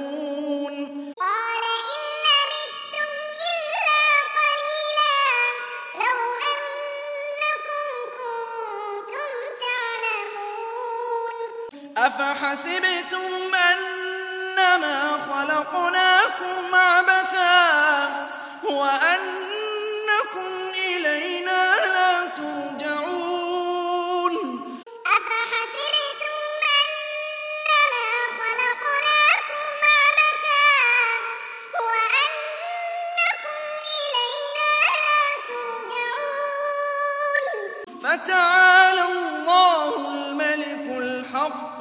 تعلمون قال إن لبثتم إلا قليلا أَفَحَسِبْتُمْ أَنَّمَا خَلَقْنَاكُمْ عَبَثًا وَأَنَّكُمْ إِلَيْنَا لَا تُرْجَعُونَ أَفَحَسِبْتُمْ أَنَّمَا خَلَقْنَاكُمْ عَبَثًا وَأَنَّكُمْ إِلَيْنَا لَا تُرْجَعُونَ فَتَعَالَى اللَّهُ الْمَلِكُ الْحَقُّ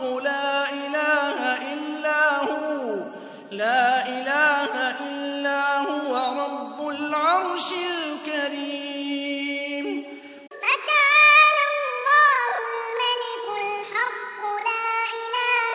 لا إله إلا هو رَبُّ الْعَرْشِ الْكَرِيمِ فَتَعَالَى اللَّهُ الْمَلِكُ الْحَقُّ لا إله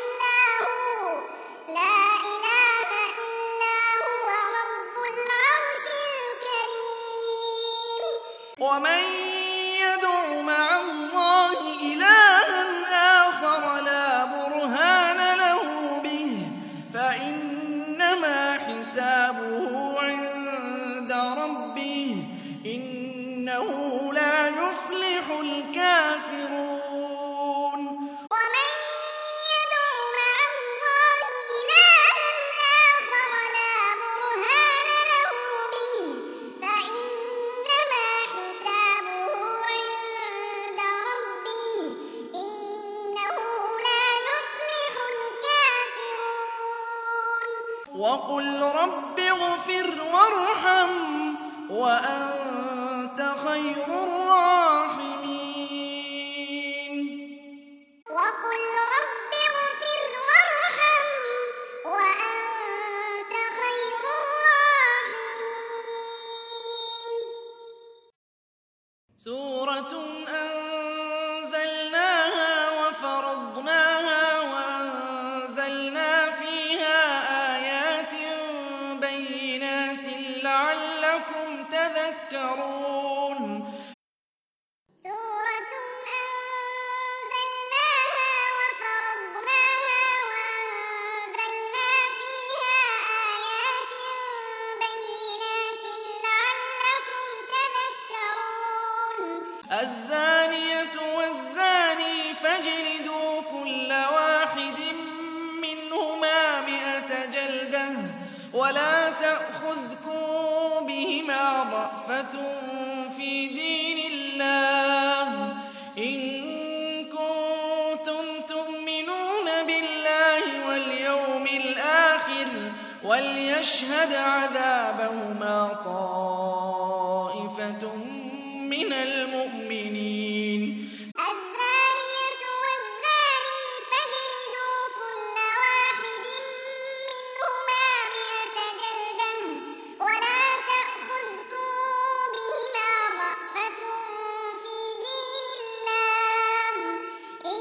إلا هو رَبُّ الْعَرْشِ الْكَرِيمِ وَمَن يَدْعُ مَعَ اللَّهِ إِلَٰهًا آخَرَ لَا بُرْهَانَ لَهُ بِهِ فَإِنَّمَا حِسَابُهُ عِندَ رَبِّهِ ۚ إِنَّهُ لَا يُفْلِحُ الْكَافِرُونَ وَمَن يَدْعُ مَعَ اللَّهِ إِلَٰهًا آخَرَ لَا بُرْهَانَ لَهُ بِهِ فَإِنَّمَا حِسَابُهُ عِندَ رَبِّهِ ۚ إِنَّهُ لَا يُفْلِحُ الْكَافِرُونَ وَقُلْ رَبِّ اغْفِرْ وَارْحَمْ وَأَنتَ خَيْرُ الرَّاحِمِينَ وَقُلْ رَبِّ اغْفِرْ وَارْحَمْ وَأَنتَ خَيْرُ الرَّاحِمِينَ سُورَةٌ أَنزَلْنَاهَا وَفَرَضْنَاهَا وَأَنزَلْنَا فِيهَا آيَاتٍ بَيِّنَاتٍ لَّعَلَّكُمْ تَذَكَّرُونَ سُورَةٌ أَنزَلْنَاهَا وَفَرَضْنَاهَا وَأَنزَلْنَا فِيهَا آيَاتٍ بَيِّنَاتٍ لَّعَلَّكُمْ تَذَكَّرُونَ الزَّانِيَةُ وَالزَّانِي فَاجْلِدُوا كُلَّ واحد مِّنْهُمَا 100 جَلْدَةٍ وَلَا تَأْخُذْكُم بِهِمَا رَأْفَةٌ فِي دِينِ اللَّهِ إِن كُنتُمْ تُؤْمِنُونَ بِاللَّهِ وَالْيَوْمِ الْآخِرِ ۖ وَلْيَشْهَدْ عَذَابَهُمَا طَائِفَةٌ مِّنَ الْمُؤْمِنِينَ الزَّانِيَةُ وَالزَّانِي فَاجْلِدُوا كُلَّ واحد مِّنْهُمَا 100 جَلْدَةً وَلَا تَأْخُذْكُم بِهِمَا رَأْفَةٌ فِي دِينِ اللَّهِ إِن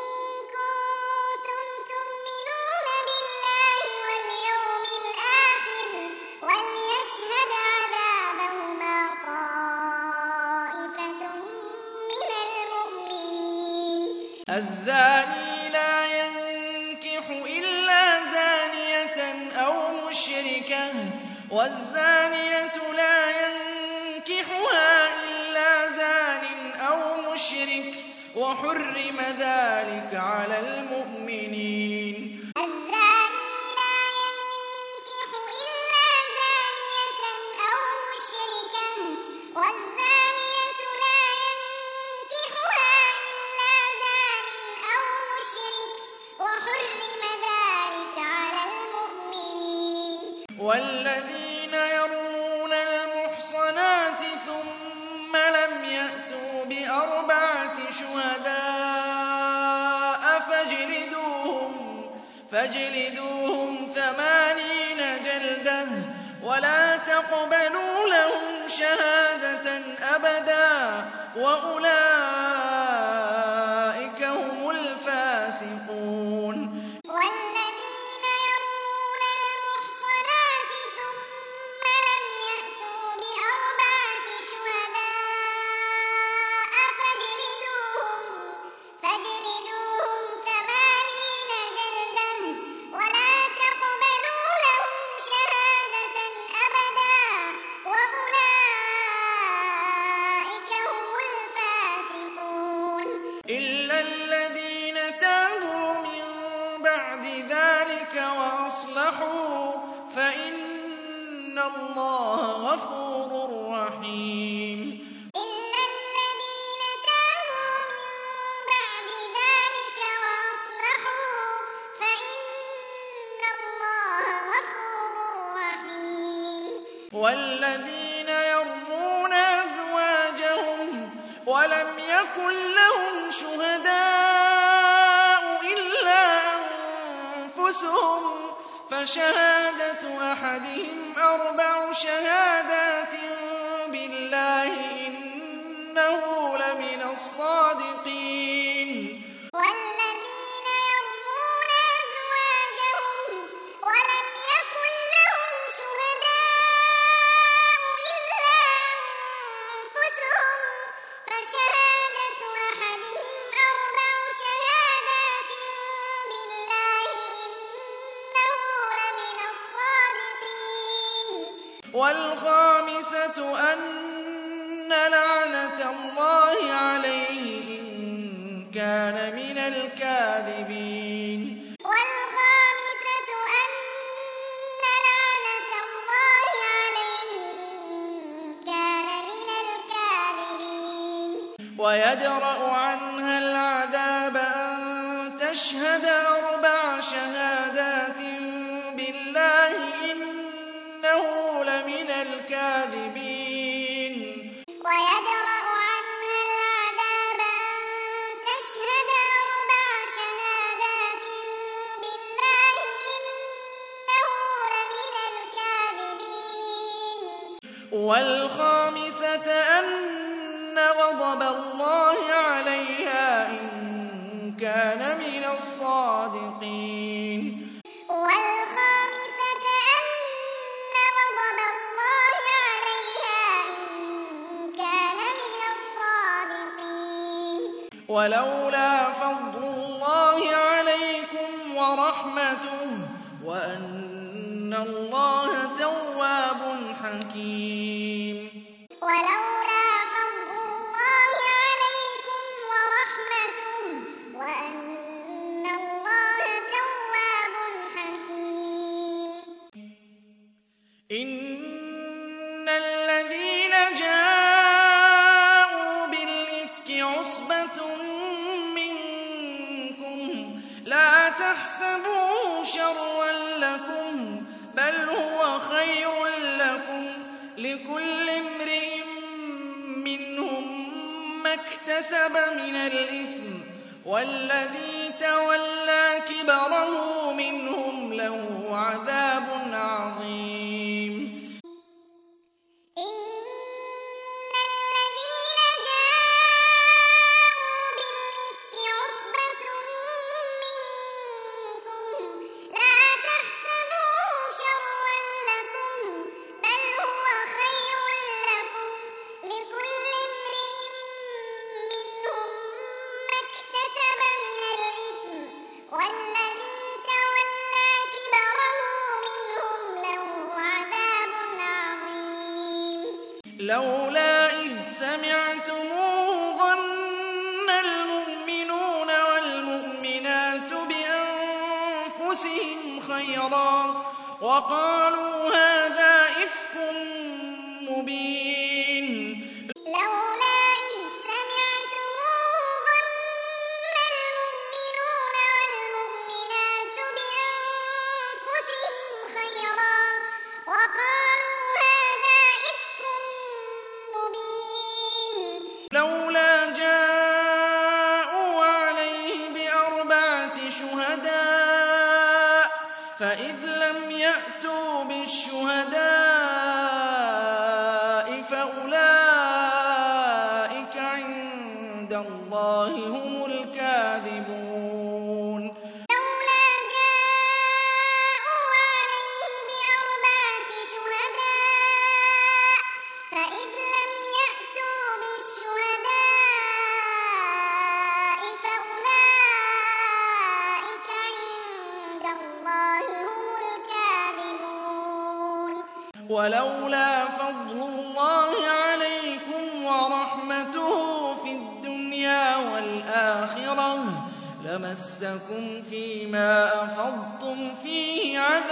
كُنتُمْ تُؤْمِنُونَ بِاللَّهِ وَالْيَوْمِ الْآخِرِ ۖ وَلْيَشْهَدْ عَذَابَهُمَا طَائِفَةٌ مِّنَ الْمُؤْمِنِينَ الزَّانِي لَا يَنكِحُ إِلَّا زَانِيَةً أَوْ مُشْرِكَةً وَالزَّانِيَةُ لَا يَنكِحُهَا إِلَّا زَانٍ أَوْ مُشْرِكٌ وَحُرِّمَ ذَٰلِكَ عَلَى الْمُؤْمِنِينَ الزَّانِي لَا يَنكِحُ إِلَّا زَانِيَةً أَوْ مُشْرِكَةً وَالزَّانِيَةُ لَا يَنكِحُهَا إِلَّا زَانٍ أَوْ مُشْرِكٌ وَحُرِّمَ ذَٰلِكَ عَلَى الْمُؤْمِنِينَ وَالَّذِينَ يَرْمُونَ الْمُحْصَنَاتِ ثُمَّ لَمْ يَأْتُوا بِأَرْبَعَةِ شُهَدَاءَ فَاجْلِدُوهُمْ 80 جَلْدَةً وَلَا تَقْبَلُوا لَهُمْ شَهَادَةً أَبَدًا وَأُولَٰئِكَ هُمُ الْفَاسِقُونَ وَالَّذِينَ يَرْمُونَ الْمُحْصَنَاتِ ثُمَّ لَمْ يَأْتُوا بِأَرْبَعَةِ شُهَدَاءَ فَاجْلِدُوهُمْ 80 جَلْدَةً وَلَا تَقْبَلُوا لَهُمْ شَهَادَةً أَبَدًا وَأُولَٰئِكَ هُمُ الْفَاسِقُونَ إِلَّا الَّذِينَ تَابُوا مِن وَأَصْلَحُوا فَإِنَّ اللَّهَ غَفُورٌ رَّحِيمٌ إِلَّا الَّذِينَ تَابُوا مِن بَعْدِ ذَٰلِكَ وَأَصْلَحُوا فَإِنَّ اللَّهَ غَفُورٌ رَّحِيمٌ وَالَّذِينَ يَرْمُونَ أَزْوَاجَهُمْ وَلَمْ يَكُن لَّهُمْ شُهَدَاءُ إِلَّا أَنفُسُهُمْ فَشَهَادَةُ أَحَدِهِمْ أَرْبَعُ شَهَادَاتٍ بِاللَّهِ إِنَّهُ لَمِنَ الصَّادِقِينَ وَالَّذِينَ يَرْمُونَ أَزْوَاجَهُمْ وَلَمْ يَكُن لَّهُمْ شُهَدَاءُ إِلَّا أَنفُسُهُمْ فَشَهَادَةُ أَحَدِهِمْ أَرْبَعُ شَهَادَاتٍ بِاللَّهِ إِنَّهُ لَمِنَ الصَّادِقِينَ وَالْخَامِسَةُ أَنَّ لَعْنَتَ اللَّهِ عَلَيْهِ إِن كَانَ مِنَ الْكَاذِبِينَ وَالْخَامِسَةُ أَنَّ لَعْنَتَ اللَّهِ عَلَيْهِ إِن كَانَ مِنَ الْكَاذِبِينَ وَيَدْرَأُ عَنْهَا الْعَذَابَ أَن تَشْهَدَ أَرْبَعَ شَهَادَاتٍ بِاللَّهِ إِنَّهُ لَمِنَ الْكَاذِبِينَ وَيَدْرَأُ عَنْهَا الْعَذَابَ أَن تَشْهَدَ أَرْبَعَ شَهَادَاتٍ بِاللَّهِ إِنَّهُ لَمِنَ الْكَاذِبِينَ وَالْخَامِسَةَ أَنَّ غَضَبَ اللَّهِ عَلَيْهَا إِن كَانَ مِنَ الصَّادِقِينَ وَالْخَامِسَةَ أَنَّ غَضَبَ اللَّهِ عَلَيْهَا إِن كَانَ مِنَ الصَّادِقِينَ وَلَوْلَا فَضْلُ اللَّهِ عَلَيْكُمْ وَرَحْمَتُهُ وَأَنَّ اللَّهَ تَوَّابٌ حَكِيمٌ وَلَوْلَا فَضْلُ اللَّهِ عَلَيْكُمْ وَرَحْمَتُهُ وَأَنَّ اللَّهَ تَوَّابٌ حَكِيمٌ إِنَّ الَّذِينَ جَاءُوا بِالْإِفْكِ عُصْبَةٌ مِّنكُمْ لَا تَحْسَبُوهُ شَرًّا لَّكُم بَلْ هُوَ خَيْرٌ لَّكُمْ ۚ لِكُلِّ امْرِئٍ مِّنْهُم مَّا اكْتَسَبَ مِنَ الْإِثْمِ ۚ وَالَّذِي تَوَلَّىٰ كِبْرَهُ مِنْهُمْ لَهُ عَذَابٌ عَظِيمٌ إِنَّ الَّذِينَ جَاءُوا بِالْإِفْكِ عُصْبَةٌ مِّنكُمْ لَا تَحْسَبُوهُ شَرًّا لَّكُم بَلْ هُوَ خَيْرٌ لَّكُمْ ۚ لِكُلِّ امْرِئٍ مِّنْهُم مَّا اكْتَسَبَ مِنَ الْإِثْمِ ۚ وَالَّذِي تَوَلَّىٰ كِبْرَهُ مِنْهُمْ لَهُ عَذَابٌ عَظِيمٌ لَّوْلَا إِذْ سَمِعْتُمُوهُ ظَنَّ الْمُؤْمِنُونَ وَالْمُؤْمِنَاتُ بِأَنفُسِهِمْ خَيْرًا وَقَالُوا هَٰذَا إِفْكٌ مُّبِينٌ لَّوْلَا إِذْ سَمِعْتُمُوهُ ظَنَّ الْمُؤْمِنُونَ وَالْمُؤْمِنَاتُ بِأَنفُسِهِمْ خَيْرًا وَقَالُوا هَٰذَا إِفْكٌ مُّبِينٌ لَّوْلَا جَاءُوا عَلَيْهِ بِأَرْبَعَةِ شُهَدَاءَ فَإِذْ لَمْ يَأْتُوا بِالشُّهَدَاءِ فَأُولَٰئِكَ عِندَ اللَّهِ هُمُ الْكَاذِبُونَ لَوْلَا جَاءُوا عَلَيْهِ بِأَرْبَعَةِ شُهَدَاءَ فَإِذْ لَمْ يَأْتُوا بِالشُّهَدَاءِ فَأُولَٰئِكَ عِندَ اللَّهِ هُمُ الْكَاذِبُونَ وَلَوْلَا فَضْلُ اللَّهِ عَلَيْكُمْ وَرَحْمَتُهُ فِي الدُّنْيَا وَالْآخِرَةِ لَمَسَّكُمْ فِي مَا أَفَضْتُمْ فِيهِ عَذَابٌ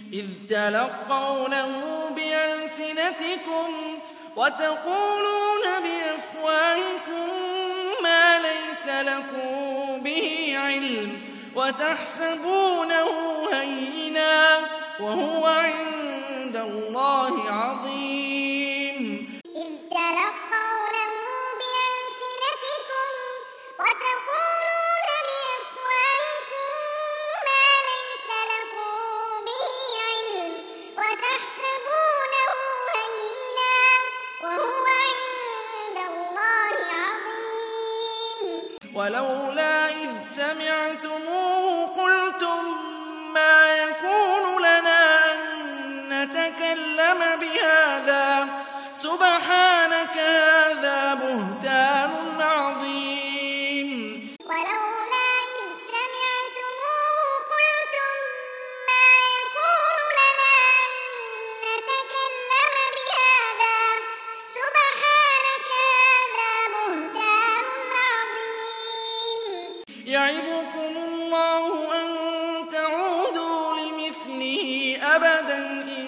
إذ تلقونه بألسنتكم وتقولون بأفواهكم ما ليس لكم به علم وتحسبونه هينا وهو عند الله عظيم. إذ تلقونه بألسنتكم وتقولون بأفواهكم ما ليس لكم به علم وتحسبونه هينا وهو عند الله عظيم. ولولا إذ سمعتموه قلتم ما يكون لنا أن نتكلم بهذا سبحانك هذا بهتان عظيم. ولولا إذ سمعتموه قلتم ما يكون لنا أن نتكلم بهذا سبحانك هذا بهتان عظيم. يعظكم الله أن تعودوا لمثله أبدا إن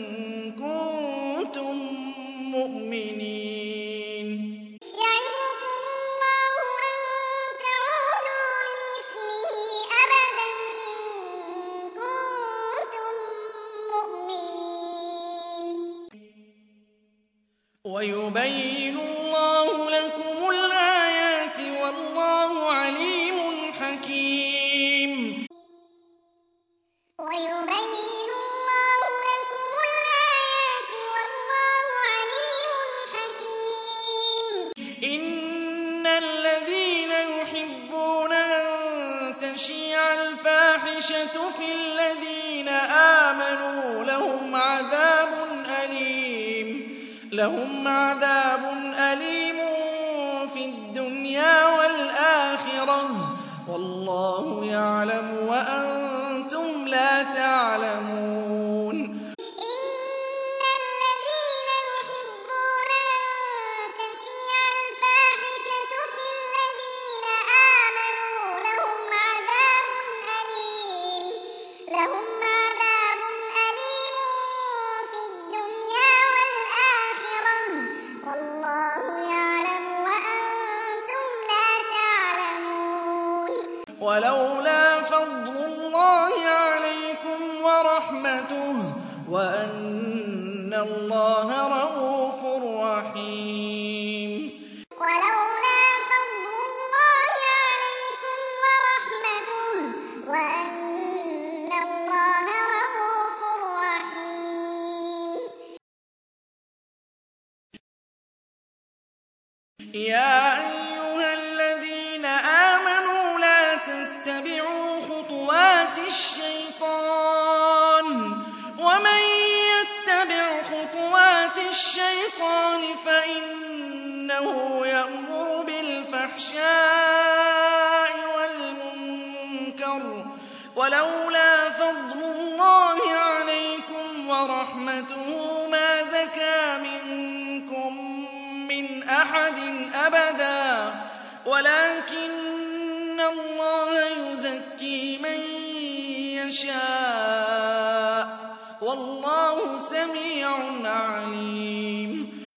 كنتم مؤمنين. يعظكم الله أن تعودوا لمثله أبدا إن كنتم مؤمنين. ويبين الله لكم الآيات والله عليم حكيم. ويبين الله لكم الآيات والله عليم حكيم. إن الذين يحبون أن تشيع الفاحشة في الذين آمنوا لهم عذاب أليم في الدنيا والآخرة والله يعلم وأنتم لا تعلمون. إن الذين يحبون أن تشيع الفاحشة في الذين آمنوا لهم عذاب أليم في الدنيا والآخرة والله يعلم وأنتم لا تعلمون. ولولا فضل الله عليكم ورحمته وأن الله رءوف رحيم. ولولا فضل الله عليكم ورحمته وأن الله رءوف رحيم. يا أيها الذين آمنوا لا تتبعوا خطوات الشيطان ومن يتبع خطوات الشيطان فإنه يأمر بالفحشاء والمنكر ولولا فضل الله عليكم ورحمته ما زكى منكم من أحد أبدا ولكن الله يزكي من يشاء والله سميع عليم.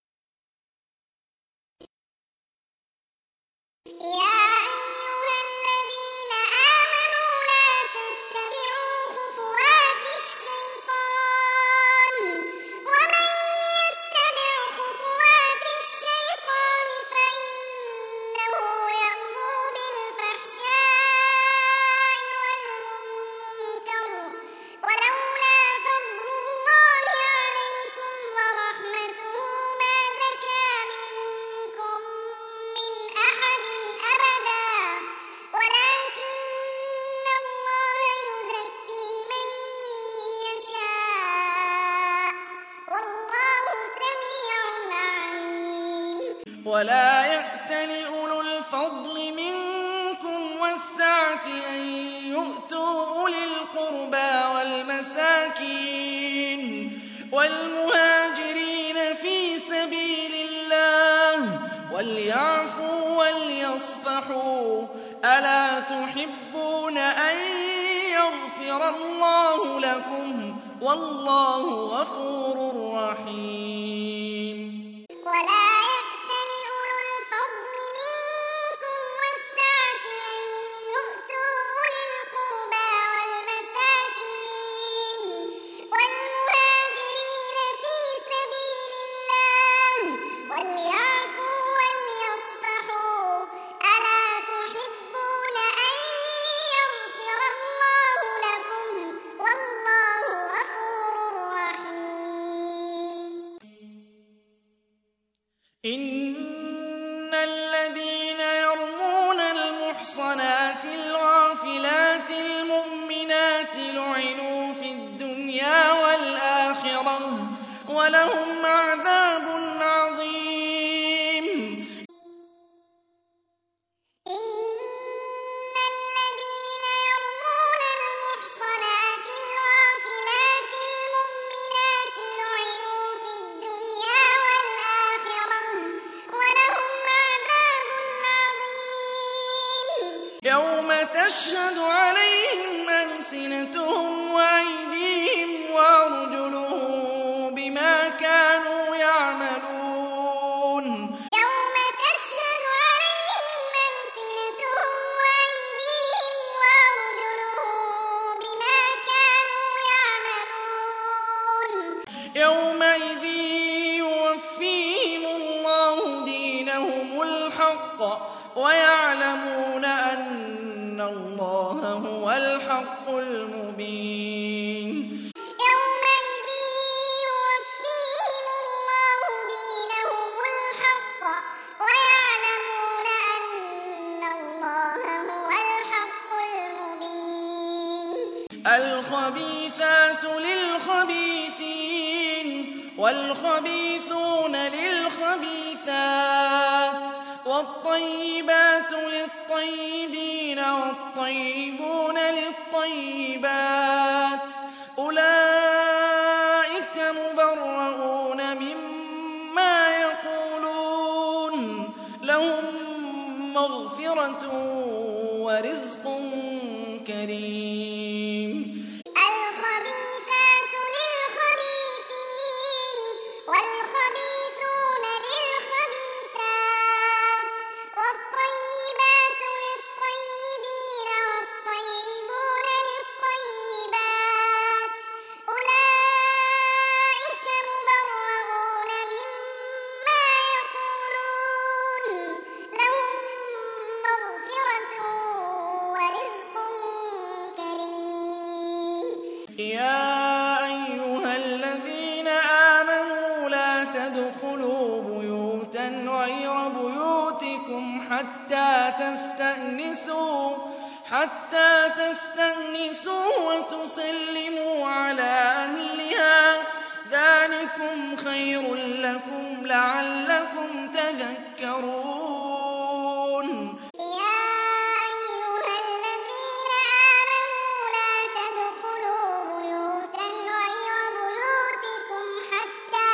يا أيها الذين آمنوا لا تتبعوا خطوات الشيطان ومن يتبع خطوات الشيطان فإنه يأمر بالفحشاء والمنكر ولولا فضل الله عليكم ورحمته ما زكى منكم من أحد أبدا ولكن الله يزكي من يشاء والله سميع عليم. ولا يأتل أولو الفضل منكم والسعة أن يؤتوا أولي القربى والمساكين والمهاجرين في سبيل الله وليعفوا وليصفحوا ألا تحبون أن يغفر الله لكم وَاللَّهُ غَفُورٌ رَّحِيمٌ. ولا يأتل أولو الفضل منكم والسعة أن يؤتوا أولي القربى والمساكين والمهاجرين في سبيل الله وليعفوا وليصفحوا ألا تحبون أن يغفر الله لكم والله غفور رحيم. إن الذين يرمون المحصنات الغافلات المؤمنات لعنوا في الدنيا والآخرة ولهم عذاب عظيم. إن الذين يرمون المحصنات الغافلات المؤمنات لعنوا في الدنيا والآخرة ولهم عذاب عظيم. يوم تشهد عليهم ألسنتهم وأيديهم وأرجلهم بما كانوا يعملون. يوم تشهد عليهم ألسنتهم وأيديهم وأرجلهم بما كانوا يعملون. يومئذ يوفيهم الله دينهم الحق ويعلمون أن الله هو الحق المبين. يومئذ يوفيهم الله دينهم الحق ويعلمون أن الله هو الحق المبين. الخبيثات للخبيثين والخبيثون للخبيثات والطيبات للطيبين والطيبون للطيبات أولئك مبرؤون مما يقولون لهم مغفرة ورزق كريم. الخبيثات للخبيثين والخبيثون للخبيثات والطيبات للطيبين والطيبون للطيبات أولئك مبرؤون مما يقولون لهم مغفرة ورزق كريم. يا أيها الذين آمنوا لا تدخلوا بيوتا غير بيوتكم حتى تستأنسوا وتسلموا على أهلها ذلكم خير لكم لعلكم تذكرون. يا أيها الذين آمنوا لا تدخلوا بيوتا غير بيوتكم حتى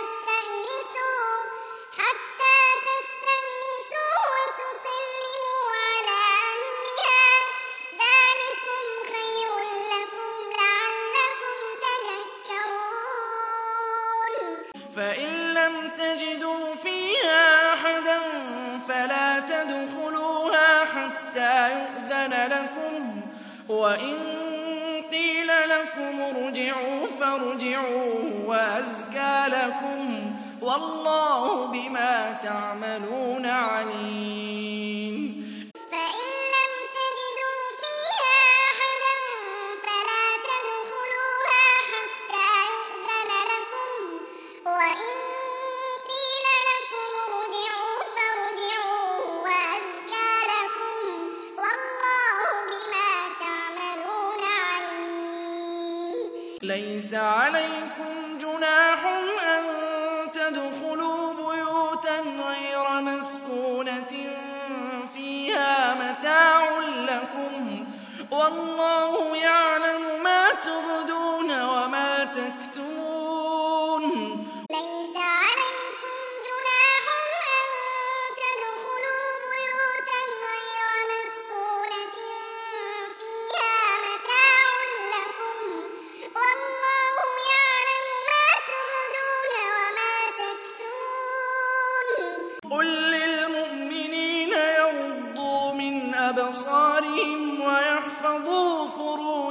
تستأنسوا وتسلموا على أهلها ذلكم خير لكم لعلكم تذكرون. فإن لم تجدوا فيها أحدا فلا تدخلوها حتى يؤذن لكم وإن قيل لكم ارجعوا فارجعوا وأزكى لكم والله بما تعملون عليم. فإن لم تجدوا فيها أحدا فلا تدخلوها حتى يؤذن لكم وإن قيل لكم ارجعوا فارجعوا وأزكى لكم والله بما تعملون عليم. ليس عليكم جناح أن تدخلوا بيوتا غير مسكونة فيها متاع لكم والله يعلم ما تبدون وما تكتمون. ليس عليكم جناح أن تدخلوا بيوتا غير مسكونة فيها متاع لكم والله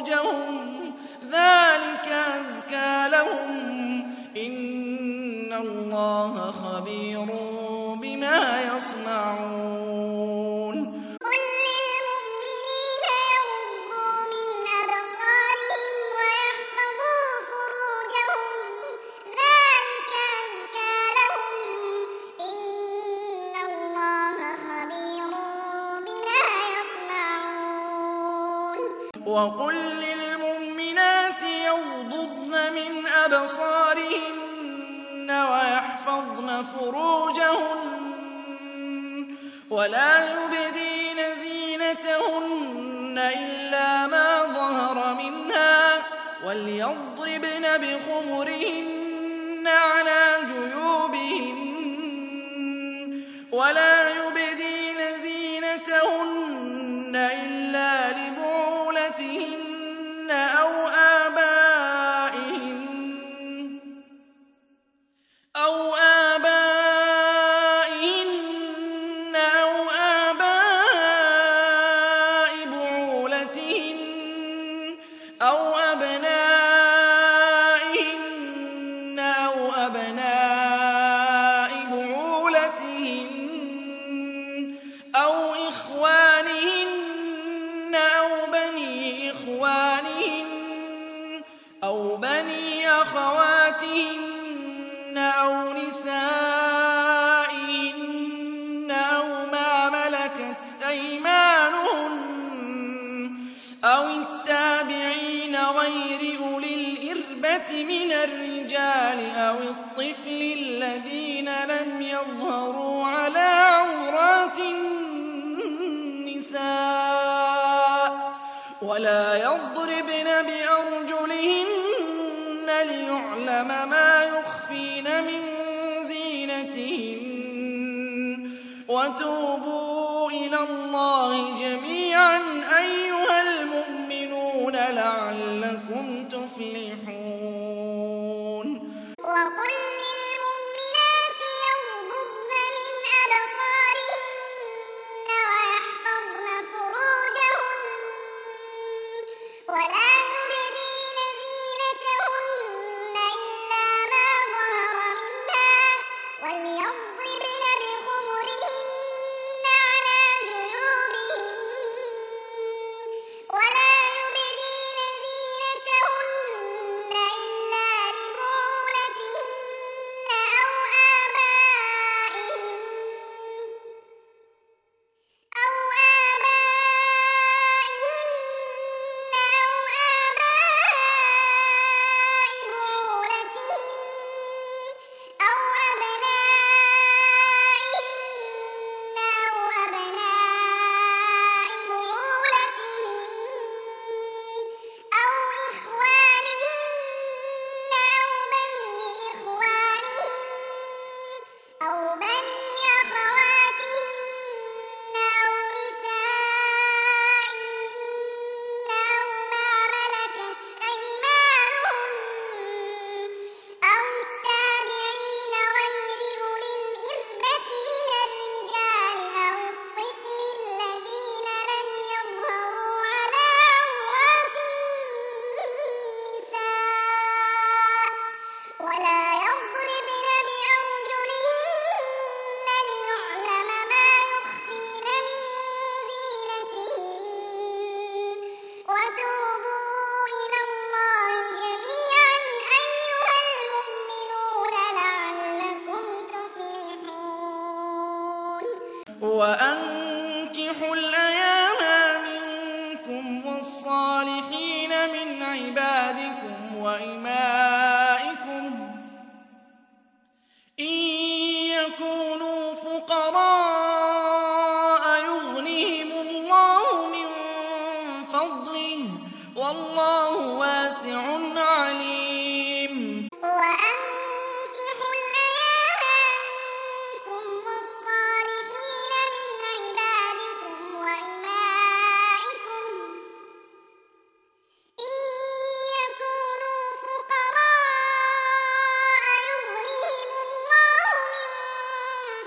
فُرُوجَهُمْ ذَٰلِكَ أَزْكَىٰ لَهُمْ ۗ إِنَّ اللَّهَ خَبِيرٌ بِمَا يَصْنَعُونَ قُل لِّلْمُؤْمِنِينَ يَغُضُّوا مِنْ أَبْصَارِهِمْ وَيَحْفَظُوا فُرُوجَهُمْ ذَٰلِكَ أَزْكَىٰ لَهُمْ ۗ إِنَّ اللَّهَ خَبِيرٌ بِمَا يَصْنَعُونَ وَقُل لِّلْمُؤْمِنَاتِ يَغْضُضْنَ مِنْ أَبْصَارِهِنَّ وَيَحْفَظْنَ فُرُوجَهُنَّ وَلَا يُبْدِينَ زِينَتَهُنَّ إِلَّا مَا ظَهَرَ مِنْهَا ۖ وَلْيَضْرِبْنَ بِخُمُرِهِنَّ عَلَىٰ جُيُوبِهِنَّ وَلَا يُبْدِينَ زِينَتَهُنَّ إِلَّا لِبُعُولَتِهِنَّ أَوْ آبَاءِ بُعُولَتِهِنَّ أَوْ أَبْنَائِهِنَّ أَوْ أَبْنَاءِ بُعُولَتِهِنَّ أَوْ إِخْوَانِهِنَّ أَوْ بَنِي إِخْوَانِهِنَّ أَوْ بَنِي أَخَوَاتِهِنَّ أَوْ نِسَائِهِنَّ أَوْ مَا مَلَكَتْ أَيْمَانُهُنَّ أَوِ التَّابِعِينَ غَيْرِ أُولِي الْإِرْبَةِ مِنَ الرِّجَالِ أَوِ الطِّفْلِ الَّذِينَ لَمْ يَظْهَرُوا عَلَىٰ عَوْرَاتِ النِّسَاءِ ۖ وَلَا يَضْرِبْنَ بِأَرْجُلِهِنَّ لِيُعْلَمَ مَا يُخْفِينَ مِن زِينَتِهِنَّ ۚ وَتُوبُوا إِلَى اللَّهِ جَمِيعًا أَيُّهَا الْمُؤْمِنُونَ لَعَلَّكُمْ تُفْلِحُونَ وَقُل لِّلْمُؤْمِنَاتِ يَغْضُضْنَ مِنْ أَبْصَارِهِنَّ وَيَحْفَظْنَ فُرُوجَهُنَّ وَلَا يُبْدِينَ زِينَتَهُنَّ إِلَّا مَا ظَهَرَ مِنْهَا ۖ وَلْيَضْرِبْنَ بِخُمُرِهِنَّ عَلَىٰ جُيُوبِهِنَّ وَلَا يُبْدِينَ زِينَتَهُنَّ إِلَّا لِبُعُولَتِهِنَّ أَوْ آبَائِهِنَّ أَوْ أَبْنَائِهِنَّ أَوْ أَبْنَاءِ بُعُولَتِهِنَّ أَوْ إِخْوَانِهِنَّ أَوْ بَنِي إِخْوَانِهِنَّ أَوْ بَنِي أَخَوَاتِهِنَّ أَوْ نِسَائِهِنَّ أَوْ مَا مَلَكَتْ أَيْمَانُهُنَّ أَوِ التَّابِعِينَ غَيْرِ أُولِي الْإِرْبَةِ مِنَ الرِّجَالِ أَوِ الطِّفْلِ الَّذِينَ لَمْ يَظْهَرُوا عَلَىٰ عَوْرَاتِ النِّسَاءِ ۖ وَلَا يَضْرِبْنَ بِأَرْجُلِهِنَّ لِيُعْلَمَ مَا يُخْفِينَ مِن زِينَتِهِنَّ ۚ وَتُوبُوا إِلَى اللَّهِ جَمِيعًا أَيُّهَا الْمُؤْمِنُونَ لَعَلَّكُمْ تُفْلِحُونَ وَأَنكِحُوا الْأَيَامَىٰ مِنكُمْ وَالصَّالِحِينَ مِنْ عِبَادِكُمْ وَإِمَائِكُمْ إِن يَكُونُوا فُقَرَاءَ يُغْنِهِمُ اللَّهُ مِن فَضْلِهِ ۗ وَاللَّهُ وَاسِعٌ عَلِيمٌ وَأَنكِحُوا الْأَيَامَىٰ مِنكُمْ وَالصَّالِحِينَ مِنْ عِبَادِكُمْ وَإِمَائِكُمْ إِن يَكُونُوا فُقَرَاءَ يُغْنِهِمُ اللَّهُ مِن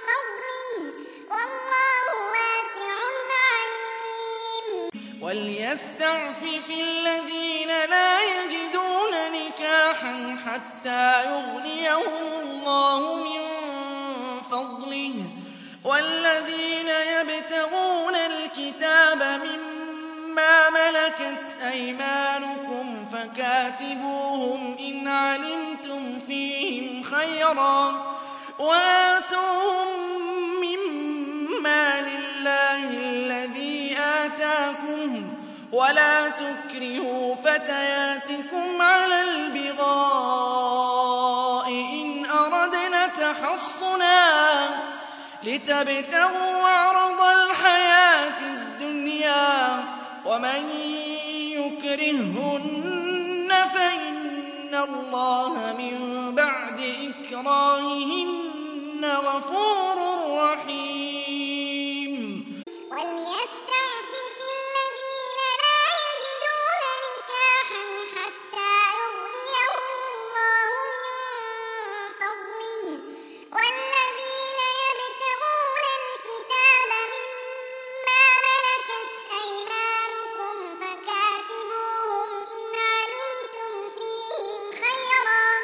فَضْلِهِ ۗ وَاللَّهُ وَاسِعٌ عَلِيمٌ وَلْيَسْتَعْفِفِ الَّذِينَ لَا يَجِدُونَ نِكَاحًا حَتَّىٰ يُغْنِيَهُمُ اللَّهُ مِن فَضْلِهِ ۗ وَالَّذِينَ يَبْتَغُونَ الْكِتَابَ مِمَّا مَلَكَتْ أَيْمَانُكُمْ فَكَاتِبُوهُمْ إِنْ عَلِمْتُمْ فِيهِمْ خَيْرًا ۖ وَآتُوهُم مِّمَّا لِلَّهِ الَّذِي آتَاكُمْ ۖ وَلَا تُكْرِهُوا فَتَيَاتِكُمْ عَلَى الْبِغَاءِ إِنْ أَرَدْنَ تَحَصُّنًا لِّتَبْتَغُوا عَرَضَ الْحَيَاةِ الدُّنْيَا ۚ وَمَن يُكْرِههُّنَّ فَإِنَّ اللَّهَ مِن بَعْدِ إِكْرَاهِهِنَّ غَفُورٌ رَّحِيمٌ. وَلْيَسْتَعْفِفِ الَّذِينَ لَا يَجِدُونَ نِكَاحًا حَتَّىٰ يُغْنِيَهُمُ اللَّهُ مِن فَضْلِهِ ۗ وَالَّذِينَ يَبْتَغُونَ الْكِتَابَ مِمَّا مَلَكَتْ أَيْمَانُكُمْ فَكَاتِبُوهُمْ إِنْ عَلِمْتُمْ فِيهِمْ خَيْرًا ۖ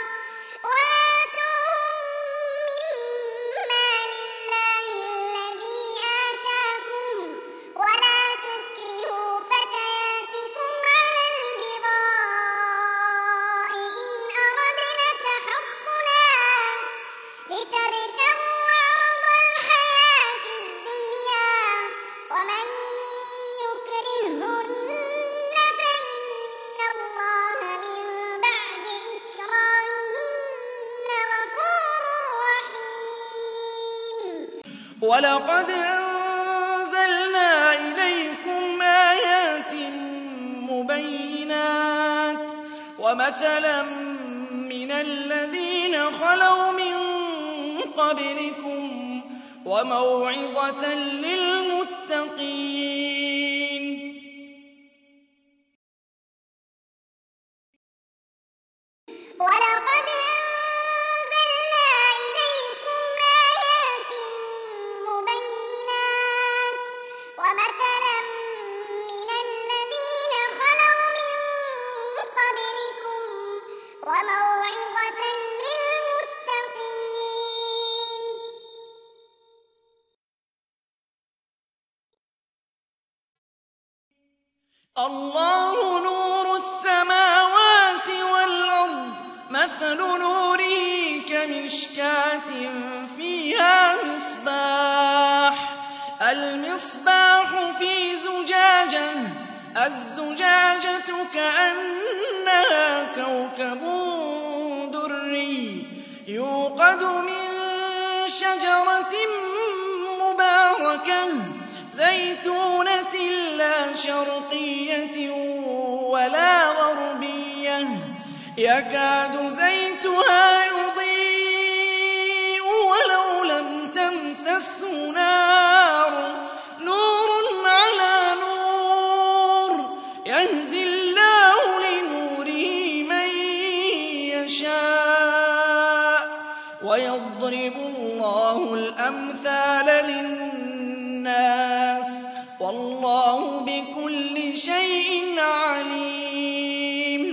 وَآتُوهُم مِّمَّا لِلَّهِ الَّذِي آتَاكُمْ ۖ وَلَا تُكْرِهُوا فَتَيَاتِكُمْ عَلَى الْبِغَاءِ إِنْ أَرَدْنَ تَحَصُّنًا لِّتَبْتَغُوا عَرَضَ الْحَيَاةِ الدُّنْيَا ۚ وَمَن يُكْرِههُّنَّ فَإِنَّ اللَّهَ مِن بَعْدِ إِكْرَاهِهِنَّ غَفُورٌ رَّحِيمٌ. وَلَقَدْ أَنزَلْنَا إِلَيْكُمْ آيَاتٍ مُّبَيِّنَاتٍ وَمَثَلًا مِّنَ الَّذِينَ خَلَوْا مِن قَبْلِكُمْ وَمَوْعِظَةً لِّلْمُتَّقِينَ. وَلَقَدْ أَنزَلْنَا إِلَيْكُمْ آيَاتٍ مُّبَيِّنَاتٍ وَمَثَلًا مِّنَ الَّذِينَ خَلَوْا مِن قَبْلِكُمْ وَمَوْعِظَةً لِّلْمُتَّقِينَ. اللَّهُ نُورُ السَّمَاوَاتِ وَالْأَرْضِ ۚ مَثَلُ نُورِهِ كَمِشْكَاةٍ فِيهَا مِصْبَاحٌ ۖ الْمِصْبَاحُ فِي زُجَاجَةٍ ۖ الزُّجَاجَةُ كَأَنَّهَا كَوْكَبٌ دُرِّيٌّ يُوقَدُ مِن شَجَرَةٍ مُّبَارَكَةٍ زَيْتُونَةٍ لَّا شَرْقِيَّةٍ وَلَا غَرْبِيَّةٍ يَكَادُ زَيْتُهَا يُضِيءُ وَلَوْ لَمْ تَمْسَسْهُ نَارٌ ۚ نُّورٌ عَلَىٰ نُورٍ يَهْدِي اللَّهُ لِنُورِهِ مَن يَشَاءُ ۚ وَيَضْرِبُ اللَّهُ الْأَمْثَالَ لِلنَّاسِ ۗ وَاللَّهُ بِكُلِّ شَيْءٍ عَلِيمٌ.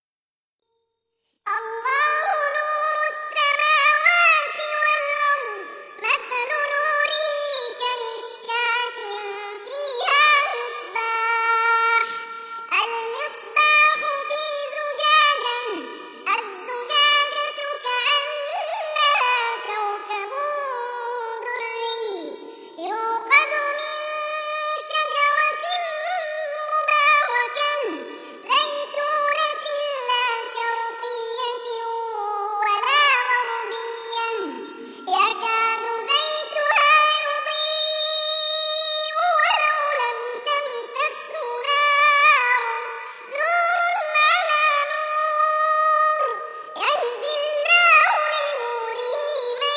اللَّهُ نُورُ السَّمَاوَاتِ وَالْأَرْضِ ۚ مَثَلُ نُورِهِ كَمِشْكَاةٍ فِيهَا مِصْبَاحٌ ۖ الْمِصْبَاحُ فِي زُجَاجَةٍ ۖ الزُّجَاجَةُ كَأَنَّهَا كَوْكَبٌ دُرِّيٌّ يُوقَدُ مِن شَجَرَةٍ مُّبَارَكَةٍ زَيْتُونَةٍ لَّا شَرْقِيَّةٍ وَلَا غَرْبِيَّةٍ يَكَادُ زَيْتُهَا يُضِيءُ وَلَوْ لَمْ تَمْسَسْهُ نَارٌ ۚ نُّورٌ عَلَىٰ نُورٍ يَهْدِي اللَّهُ لِنُورِهِ مَن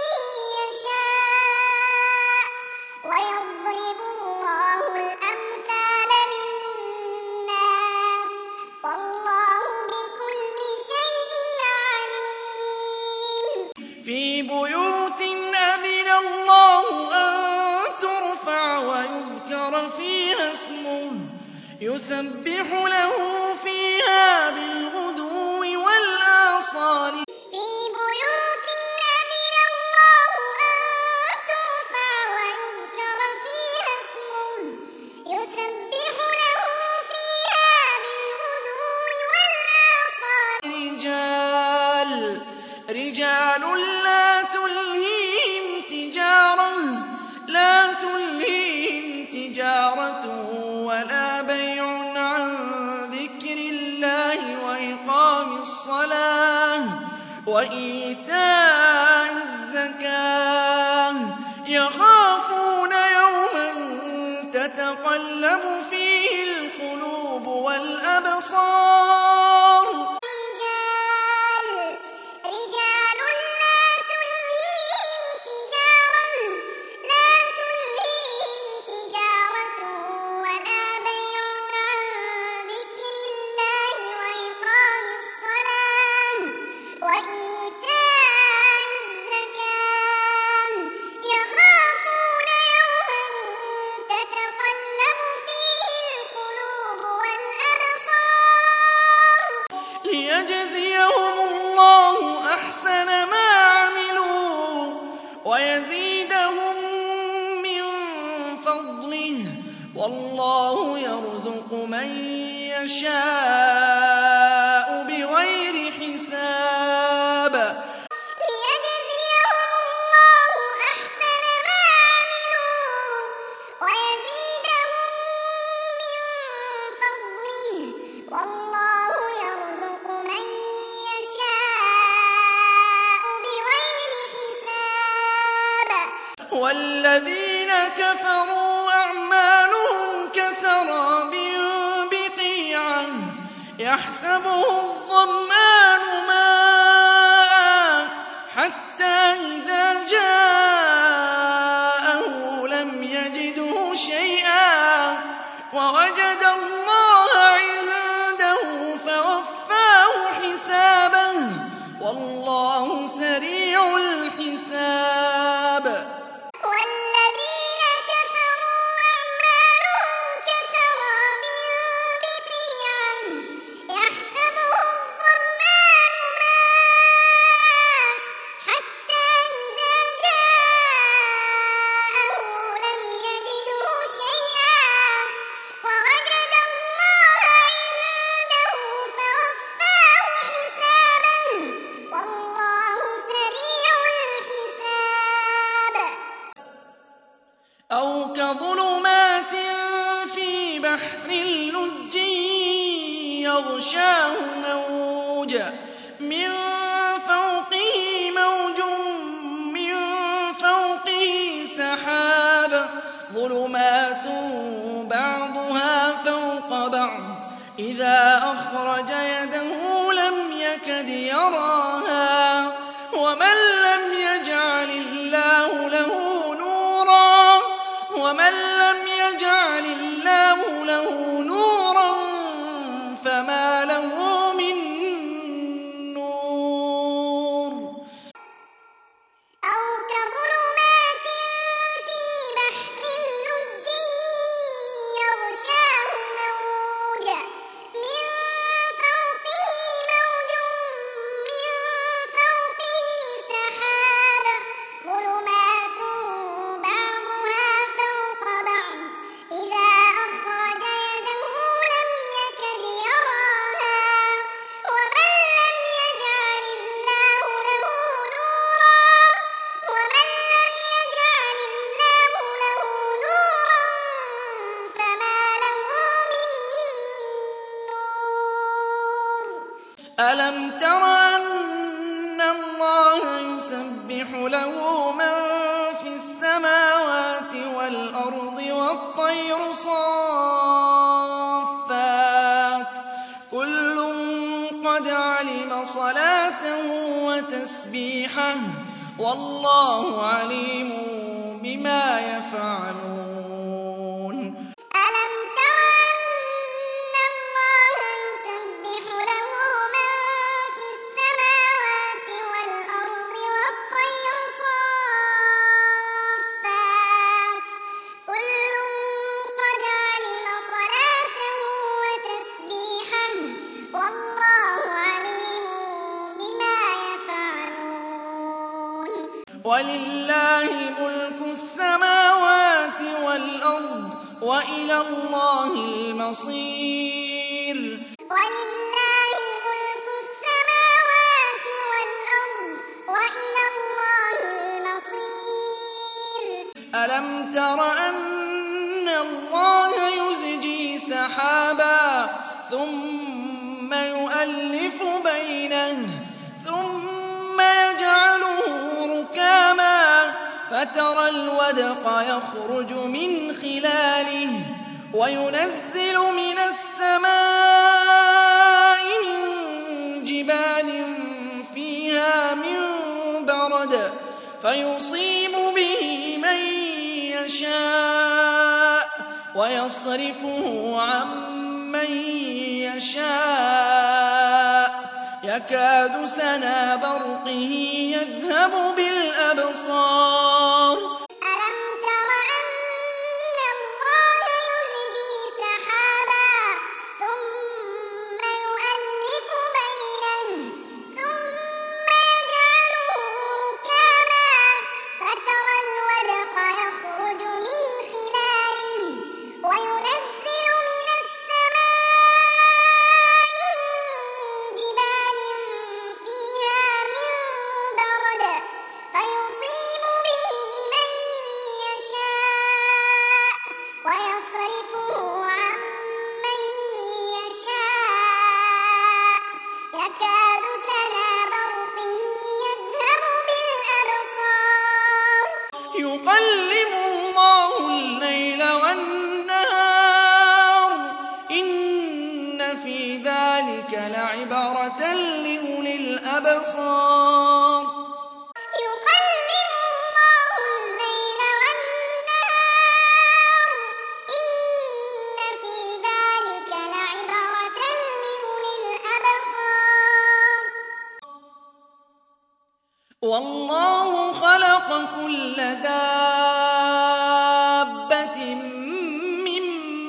يَشَاءُ ۚ وَيَضْرِبُ اللَّهُ الْأَمْثَالَ لِلنَّاسِ ۗ وَاللَّهُ بِكُلِّ شَيْءٍ عَلِيمٌ. فِي بُيُوتٍ أَذِنَ اللَّهُ أَن تُرْفَعَ وَيُذْكَرَ فِيهَا اسْمُهُ يُسَبِّحُ لَهُ فِيهَا بِالْغُدُوِّ وَالْآصَالِ في بيوت أذن الله أن ترفع ويذكر فيها اسمه يسبح له فيها بالغدو والآصال رِجَالٌ لَّا تُلْهِيهِمْ تِجَارَةٌ وَلَا بَيْعٌ عَن ذِكْرِ اللَّهِ وَإِقَامِ الصَّلَاةِ وَإِيتَاءِ الزَّكَاةِ يَخَافُونَ يَوْمًا تَتَقَلَّبُ فِيهِ الْقُلُوبُ وَالْأَبْصَارُ رجال لا تلهيهم تجارة ولا بيع عن ذكر الله وإقام الصلاة وإيتاء الزكاة يخافون يوما تتقلب فيه القلوب والأبصار لِيَجْزِيَهُمُ اللَّهُ أَحْسَنَ مَا عَمِلُوا وَيَزِيدَهُم مِّن فَضْلِهِ ۗ وَاللَّهُ يَرْزُقُ مَن يَشَاءُ بِغَيْرِ حِسَابٍ ليجزيهم الله أحسن ما عملوا ويزيدهم من فضله والله يرزق من يشاء بغير حساب وَالَّذِينَ كَفَرُوا أَعْمَالُهُمْ كَسَرَابٍ بِقِيعَةٍ يَحْسَبُهُ الظَّمْآنُ مَاءً حَتَّىٰ إِذَا جَاءَهُ لَمْ يَجِدْهُ شَيْئًا وَوَجَدَ اللَّهَ عِندَهُ فَوَفَّاهُ حِسَابَهُ ۗ وَاللَّهُ سَرِيعُ الْحِسَابِ والذين كفروا أعمالهم كسراب بقيعة يحسبه الظمآن ماء حتى إذا جاءه لم يجده شيئا ووجد الله عنده فوفاه حسابه والله سريع الحساب أَوْ كَظُلُمَاتٍ فِي بَحْرٍ لُّجٍّيٍّ يَغْشَاهُ مَوْجٌ مِّن فَوْقِهِ مَوْجٌ مِّن فَوْقِهِ سَحَابٌ ظُلُمَاتٌ بَعْضُهَا فَوْقَ بَعْضٍ إِذَا أَخْرَجَ يَدَهُ لَمْ يَكَدْ يَرَاهَا وَمَن لَّمْ يَجْعَلِ اللَّهُ نُورًا فَمَا لَهُ مِن نُّورٍ أَوْ كَظُلُمَاتٍ فِي بَحْرٍ لُّجٍّيٍّ يَغْشَاهُ مَوْجٌ مِّن فَوْقِهِ مَوْجٌ مِّن فَوْقِهِ سَحَابٌ ظُلُمَاتٌ بَعْضُهَا فَوْقَ بَعْضٍ إِذَا أَخْرَجَ يَدَهُ لَمْ يَكَدْ يَرَاهَا وَمَن لَّمْ يَجْعَلِ اللَّهُ نُورًا فَمَا لَهُ مِن نُّورٍ أَلَمْ تَرَ أَنَّ اللَّهَ يُسَبِّحُ لَهُ مَن فِي السَّمَاوَاتِ وَالْأَرْضِ وَالطَّيْرُ صَافَّاتٍ ۖ كُلٌّ قَدْ عَلِمَ صَلَاتَهُ وَتَسْبِيحَهُ ۗ وَاللَّهُ عَلِيمٌ بِمَا يَفْعَلُونَ أَلَمْ تَرَ أَنَّ اللَّهَ يُسَبِّحُ لَهُ مَن فِي السَّمَاوَاتِ وَالْأَرْضِ وَالطَّيْرُ صَافَّاتٍ ۖ كُلٌّ قَدْ عَلِمَ صَلَاتَهُ وَلِلَّهِ مُلْكُ السَّمَاوَاتِ وَالْأَرْضِ وَإِلَى اللَّهِ الْمَصِيرُ وَلِلَّهِ مُلْكُ السَّمَاوَاتِ وَالْأَرْضِ وَإِلَى اللَّهِ الْمَصِيرُ أَلَمْ تَرَ أَنَّ اللَّهَ يُزْجِي سَحَابًا ثُمَّ يُؤَلِّفُ بَيْنَهُ ثُمَّ يَجْعَلُهُ رُكَامًا فَتَرَى الْوَدْقَ يَخْرُجُ مِنْ خِلَالِهِ وَيُنَزِّلُ مِنَ السَّمَاءِ مِن جِبَالٍ فِيهَا مِن بَرَدٍ فَيُصِيبُ بِهِ مَن يَشَاءُ وَيَصْرِفُهُ عَن مَّن يَشَاءُ يَكَادُ سَنَا بَرْقِهِ يَذْهَبُ بِالْأَبْصَارِ أَلَمْ تَرَ أَنَّ اللَّهَ يُزْجِي سَحَابًا ثُمَّ يُؤَلِّفُ بَيْنَهُ ثُمَّ يَجْعَلُهُ رُكَامًا فَتَرَى الْوَدْقَ يَخْرُجُ مِنْ خِلَالِهِ وَيُنَزِّلُ مِنَ السَّمَاءِ مِن جِبَالٍ فِيهَا مِن بَرَدٍ فَيُصِيبُ بِهِ مَن يَشَاءُ وَيَصْرِفُهُ عَن مَّن يَشَاءُ يَكَادُ سَنَا بَرْقِهِ يَذْهَبُ بِالْأَبْصَارِ يُقَلِّبُ اللَّهُ اللَّيْلَ وَالنَّهَارَ إِنَّ فِي ذَٰلِكَ لَعِبْرَةً لِّأُولِي الْأَبْصَارِ يُقَلِّبُ اللَّهُ اللَّيْلَ وَالنَّهَارَ إِنَّ فِي ذَٰلِكَ لَعِبْرَةً لِّأُولِي الْأَبْصَارِ وَاللَّهُ خَلَقَ كُلَّ دَابَّةٍ مِّن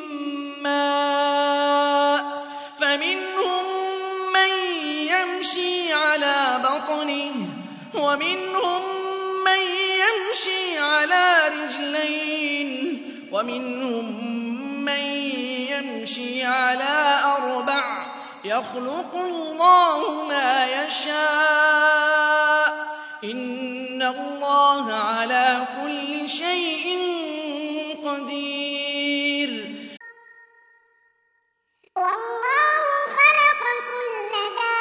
مَّاءٍ فَمِنْهُم مَّن يَمْشِي عَلَىٰ بَطْنِهِ وَمِنْهُم مَّن يَمْشِي عَلَىٰ رِجْلَيْنِ وَمِنْهُم مَّن يَمْشِي عَلَىٰ أَرْبَعٍ يَخْلُقُ اللَّهُ مَا يَشَاءُ ۚ إِنَّ اللَّهَ عَلَىٰ كُلِّ شَيْءٍ قَدِيرٌ وَاللَّهُ خَلَقَ كُلَّ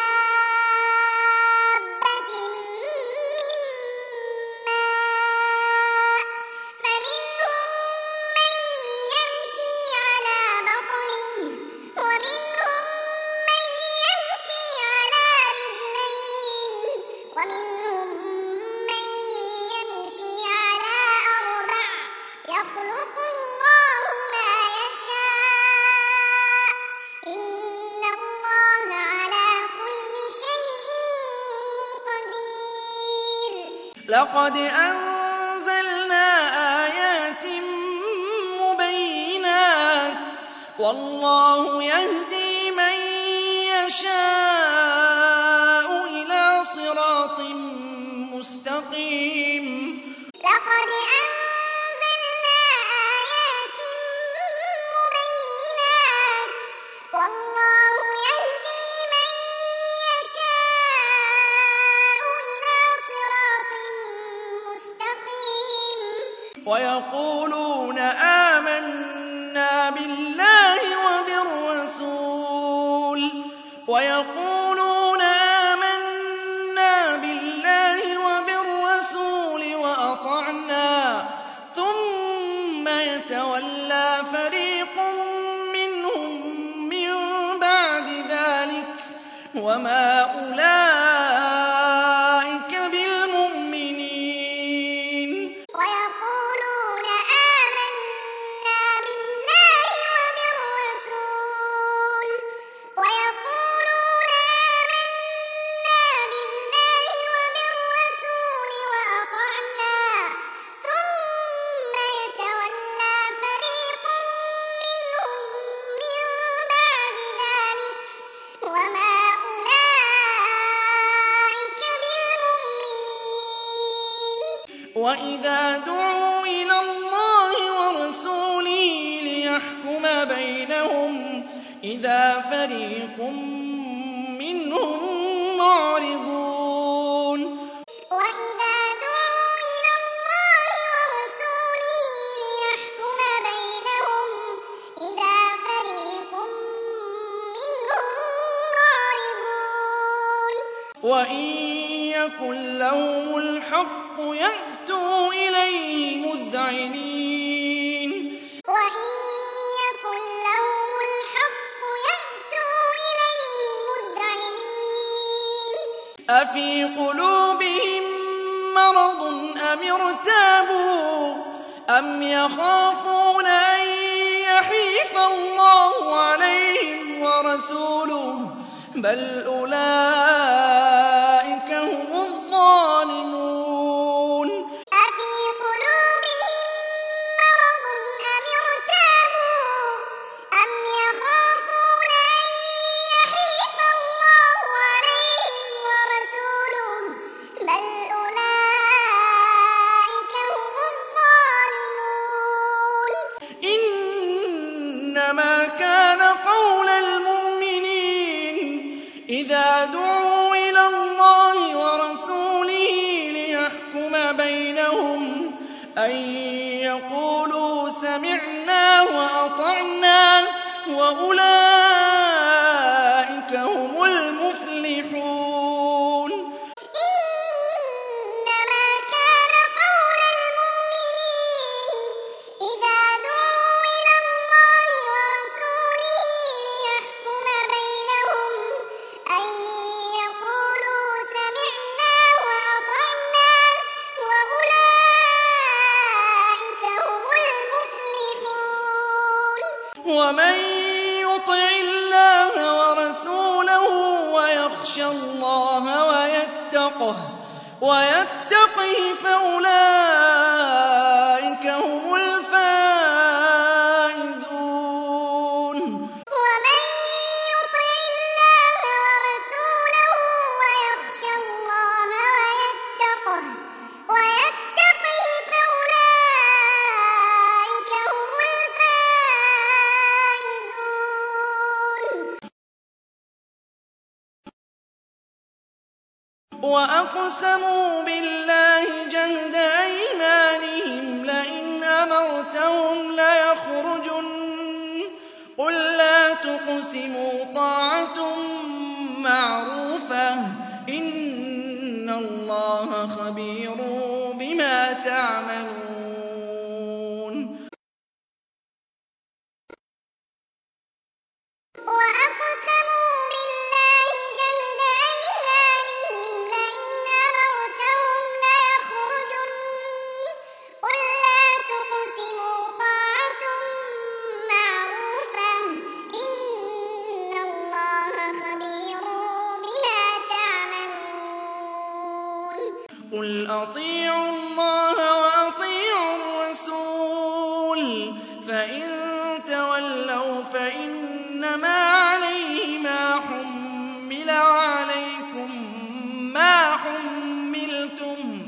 دَابَّةٍ مِّن مَّاءٍ فَمِنْهُم مَّن يَمْشِي عَلَىٰ بَطْنِهِ وَمِنْهُم مَّن يَمْشِي عَلَىٰ رِجْلَيْنِ وَمِنْهُم مَّن يَمْشِي عَلَىٰ أَرْبَعٍ يَخْلُقُ اللَّهُ مَا يَشَاءُ ۚ إِنَّ اللَّهَ عَلَىٰ كُلِّ شَيْءٍ قَدِيرٌ لَقَدْ أَنزَلْنَا آيَاتٍ مُّبَيِّنَاتٍ ۚ وَاللَّهُ يَهْدِي مَن يَشَاءُ إِلَىٰ صِرَاطٍ مُّسْتَقِيمٍ لَقَدْ أَنزَلْنَا آيَاتٍ مُّبَيِّنَاتٍ ۚ وَاللَّهُ يَهْدِي مَن يَشَاءُ إِلَىٰ صِرَاطٍ مُّسْتَقِيمٍ وَيَقُولُونَ آمَنَّا بِاللَّهِ وَبِالرَّسُولِ وَأَطَعْنَا ثُمَّ يَتَوَلَّىٰ فَرِيقٌ مِّنْهُم مِّن بَعْدِ ذَٰلِكَ ۚ وَمَا أُولَٰئِكَ بِالْمُؤْمِنِينَ وَيَقُولُونَ آمَنَّا بِاللَّهِ وَبِالرَّسُولِ وَأَطَعْنَا ثُمَّ يَتَوَلَّىٰ فَرِيقٌ مِّنْهُم مِّن بَعْدِ ذَٰلِكَ ۚ وَمَا أُولَٰئِكَ وَإِذَا دُعُوا إِلَى اللَّهِ وَرَسُولِهِ لِيَحْكُمَ بَيْنَهُمْ إِذَا فَرِيقٌ مِّنْهُم مُّعْرِضُونَ وَإِذَا دُعُوا إِلَى اللَّهِ وَرَسُولِهِ لِيَحْكُمَ بَيْنَهُمْ إِذَا فَرِيقٌ مِّنْهُم مُّعْرِضُونَ وَإِن يَكُن لَّهُمُ الْحَقُّ يَأْتُوا إِلَيْهِ مُذْعِنِينَ وَإِن يَكُن لَّهُمُ الْحَقُّ يَأْتُوا إِلَيْهِ مُذْعِنِينَ أَفِي قُلُوبِهِم مَّرَضٌ أَمِ ارْتَابُوا أَمْ يَخَافُونَ أَن يَحِيفَ اللَّهُ عَلَيْهِمْ وَرَسُولُهُ بَلْ أُولَٰئِكَ هُمُ الظَّالِمُونَ أَفِي قُلُوبِهِم مَّرَضٌ أَمِ ارْتَابُوا أَمْ يَخَافُونَ أَن يَحِيفَ اللَّهُ عَلَيْهِمْ وَرَسُولُهُ بَلْ أُولَٰئِكَ هُمُ الظَّالِمُونَ إِنَّمَا كَانَ قَوْلَ الْمُؤْمِنِينَ إِذَا دُعُوا إِلَى اللَّهِ وَرَسُولِهِ لِيَحْكُمَ بَيْنَهُمْ أَن يَقُولُوا سَمِعْنَا وَأَطَعْنَا ۚ وَأُولَٰئِكَ هُمُ الْمُفْلِحُونَ إِنَّمَا كَانَ قَوْلَ الْمُؤْمِنِينَ إِذَا دُعُوا إِلَى اللَّهِ وَرَسُولِهِ لِيَحْكُمَ بَيْنَهُمْ أَن يَقُولُوا سَمِعْنَا وَأَطَعْنَا ۚ وَأُولَٰئِكَ هم الْمُفْلِحُونَ وَمَن يُطِعِ اللَّهَ وَرَسُولَهُ وَيَخْشَ اللَّهَ وَيَتَّقْهِ فَأُولَٰئِكَ هُمُ الْفَائِزُونَ وَمَن يُطِعِ اللَّهَ وَرَسُولَهُ وَيَخْشَ اللَّهَ وَيَتَّقْهِ فَأُولَٰئِكَ هُمُ الْفَائِزُونَ وَأَقْسَمُوا بِاللَّهِ جَهْدَ أَيْمَانِهِمْ لَئِنْ أَمَرْتَهُمْ لَيَخْرُجُنَّ ۖ قُل لَّا تُقْسِمُوا طَاعَةٌ مَّعْرُوفَةٌ ۚ إِنَّ اللَّهَ خَبِيرٌ بِمَا تَعْمَلُونَ وَأَقْسَمُوا بِاللَّهِ جَهْدَ أَيْمَانِهِمْ لَئِنْ أَمَرْتَهُمْ لَيَخْرُجُنَّ ۖ قُل لَّا تُقْسِمُوا طَاعَةٌ مَّعْرُوفَةٌ ۚ إِنَّ اللَّهَ خَبِيرٌ بِمَا تَعْمَلُونَ قُلْ أَطِيعُوا اللَّهَ وَأَطِيعُوا الرَّسُولَ ۖ فَإِن تَوَلَّوْا فَإِنَّمَا عَلَيْهِ مَا حُمِّلَ وَعَلَيْكُم مَّا حُمِّلْتُمْ ۖ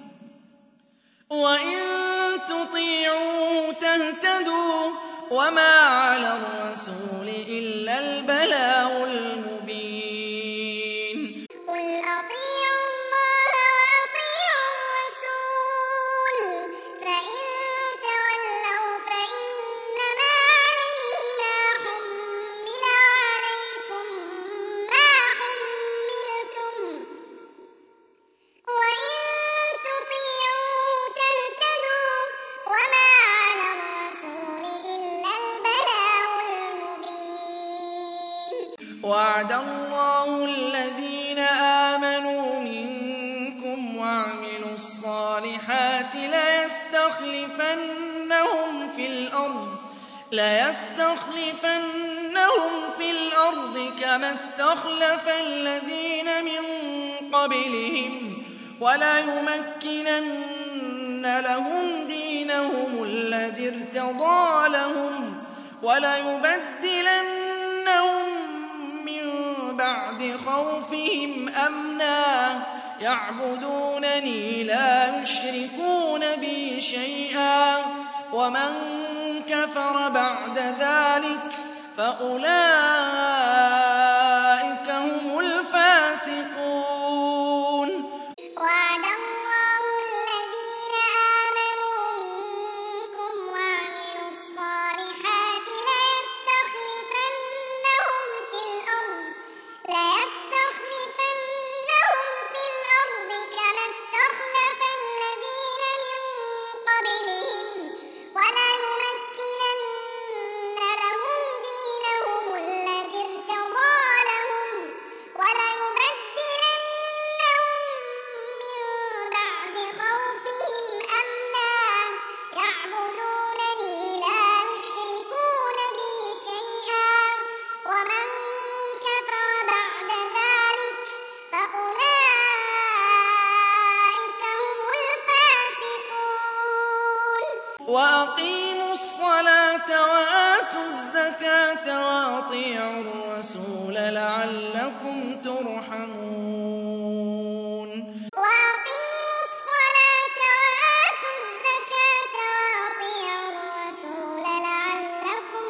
وَإِن تُطِيعُوهُ تَهْتَدُوا ۚ وَمَا عَلَى الرَّسُولِ إِلَّا الْبَلَاغُ الْمُبِينُ قُلْ أَطِيعُوا اللَّهَ وَأَطِيعُوا الرَّسُولَ ۖ فَإِن تَوَلَّوْا فَإِنَّمَا عَلَيْهِ مَا حُمِّلَ وَعَلَيْكُم مَّا حُمِّلْتُمْ ۖ وَإِن تُطِيعُوهُ تَهْتَدُوا ۚ وَمَا عَلَى الرَّسُولِ إِلَّا الْبَلَاغُ الْمُبِينُ وَعَدَ اللَّهُ الَّذِينَ آمَنُوا مِنكُمْ وَعَمِلُوا الصَّالِحَاتِ لَيَسْتَخْلِفَنَّهُمْ فِي الْأَرْضِ كَمَا اسْتَخْلَفَ الَّذِينَ مِن قَبْلِهِمْ وَلَيُمَكِّنَنَّ لَهُمْ دِينَهُمُ الَّذِي ارْتَضَىٰ لَهُمْ وَلَيُبَدِّلَنَّهُم مِّن بَعْدِ خَوْفِهِمْ أَمْنًا يعبدونني لا يشركون بي شيئا ومن كفر بعد ذلك فأولئك هم الفاسقون. وعد الله الذين آمنوا منكم وعملوا الصالحات ليستخلفنهم في الأرض كما استخلف الذين من قبلهم وليمكنن لهم دينهم الذي ارتضى لهم وليبدلنهم من بعد خوفهم أمنا يعبدونني لا يشركون بي شيئا ومن كفر بعد ذلك فأولئك هم الفاسقون. وأقيموا الصلاة وآتوا الزكاة وأطيعوا الرسول لعلكم ترحمون. وأقيموا الصلاة وآتوا الزكاة وأطيعوا الرسول لعلكم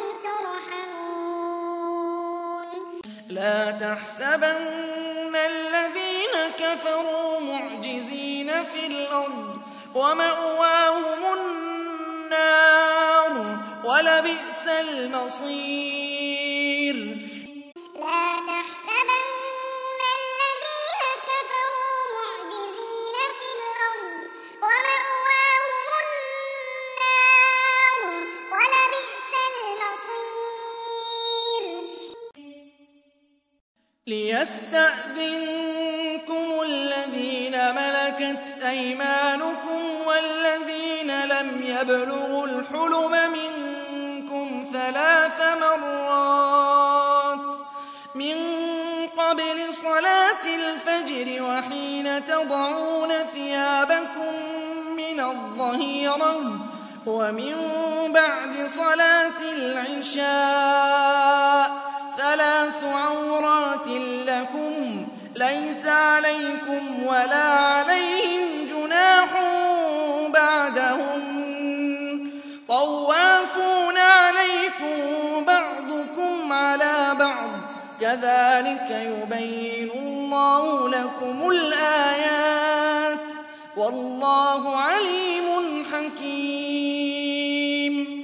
ترحمون. لا تحسبن الذين كفروا معجزين في الأرض ومأواهم النار ولبئس المصير. لا تحسبن الذين كفروا معجزين في الأرض ومأواهم النار ولبئس المصير. ليستأذنكم الذين ملكت أيمانكم والذين لم يبلغوا الحلم منكم 3 مرات من قبل صلاة الفجر وحين تضعون ثيابكم من الظهيرة ومن بعد صلاة العشاء 3 عورات لكم ليس عليكم ولا عليهم جناح بعدهن طوافون عليكم بعضكم على بعض كذلك يبين الله لكم الآيات والله عليم حكيم.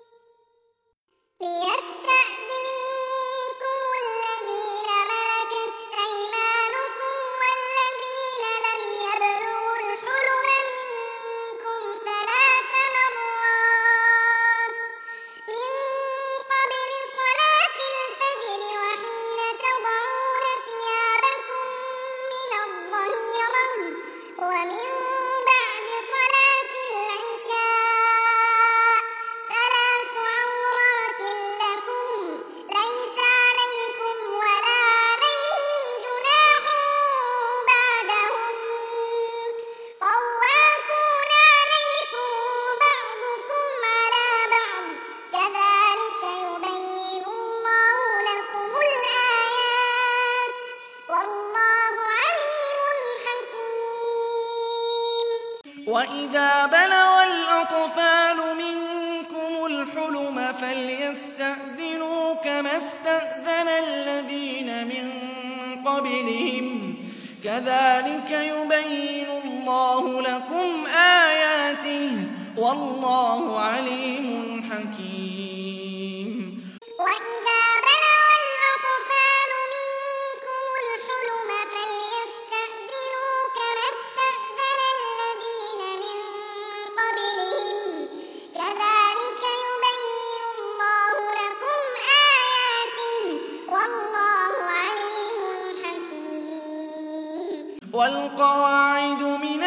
ليستأذنكم الذين ملكت أيمانكم والذين لم يبلغوا الحلم منكم 3 مرات من قبل صلاة الفجر وحين تضعون ثيابكم من الظهيرة ومن بعد صلاة العشاء 3 عورات لكم ليس عليكم ولا عليهم جناح بعدهن طوافون عليكم بعضكم على بعض كذلك يبين الله لكم الآيات والله عليم حكيم. وإذا بلغ الأطفال منكم الحلم فليستأذنوا كما استأذن الذين من قبلهم كذلك يبين الله لكم آياته والله عليم حكيم. وإذا بلغ الأطفال منكم الحلم فليستأذنوا كما استأذن الذين من قبلهم كذلك يبين الله لكم آياته والله عليم حكيم. والقواعد من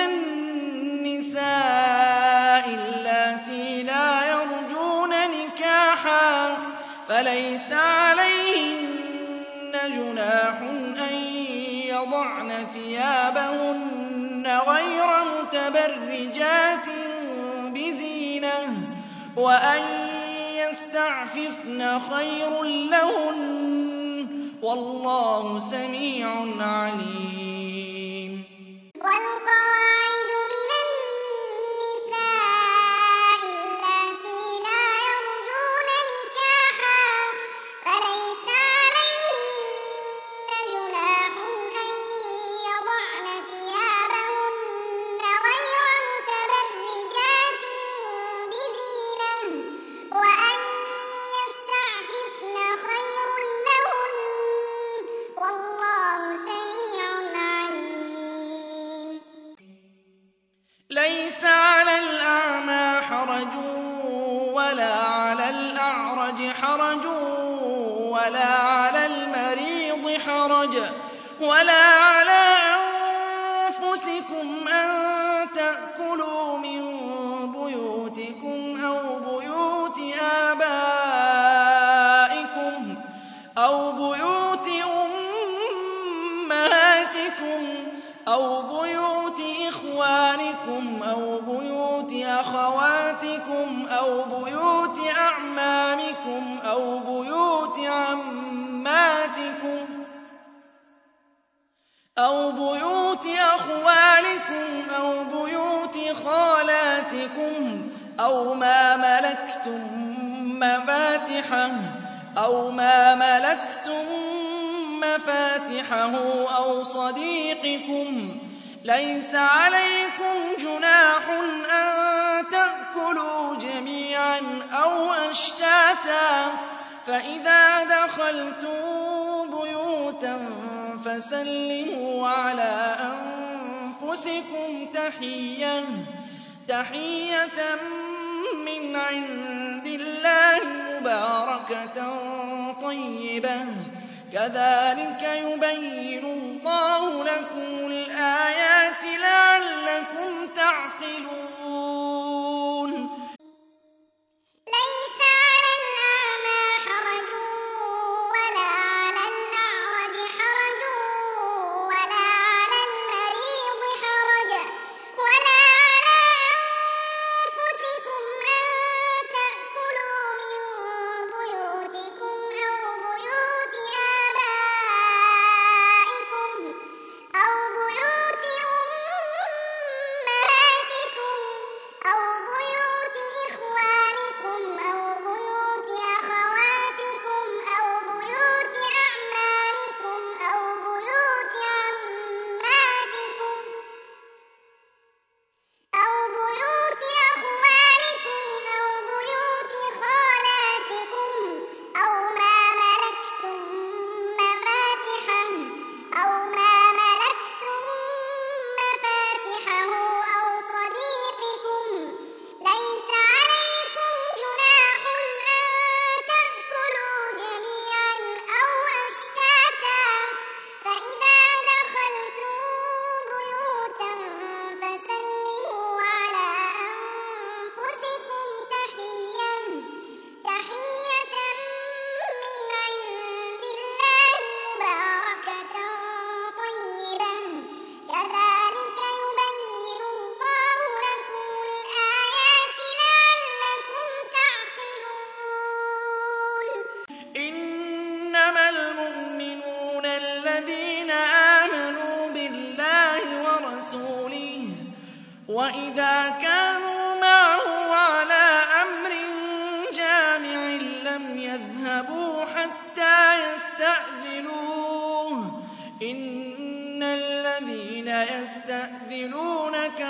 النساء اللاتي لا يرجون نكاحا فليس عليهن جناح أن يضعن ثيابهن غير متبرجات بزينة وأن يستعففن خير لهن والله سميع عليم. ولا على المريض حرج ولا على أنفسكم أن تأكلوا من بيوتكم أو بيوت آبائكم أو بيوت أمهاتكم أو بيوت إخوانكم أو بيوت أخواتكم أو بيوت أعمامكم أو بيوت عماتكم أو بيوت أخوالكم أو بيوت خالاتكم أو ما ملكتم مفاتحه أو صديقكم ليس عليكم جناح أن تأكلوا جميعا أو أشتاتا فإذا دخلتم بيوتا فسلموا على أنفسكم تحية من عند الله مباركة طيبة كذلك يبين الله لكم الآيات لعلكم تعقلون. ليس على الأعمى حرج ولا على الأعرج حرج ولا على المريض حرج ولا على أنفسكم أن تأكلوا من بيوتكم أو بيوت آبائكم أو بيوت أمهاتكم أو بيوت إخوانكم أو بيوت أخواتكم أو بيوت أعمامكم أو بيوت عماتكم أو بيوت أخوالكم أو بيوت خالاتكم أو ما ملكتم مفاتحه أو صديقكم ليس عليكم جناح أن تأكلوا جميعا أو أشتاتا فإذا دخلتم بيوتا فسلموا على أنفسكم تحية من عند الله مباركة طيبة كذلك يبين الله لكم الآيات لعلكم تعقلون. إنما المؤمنون الذين آمنوا بالله ورسوله وإذا كانوا معه على أمر جامع لم يذهبوا حتى يستأذنوه إن الذين يستأذنونك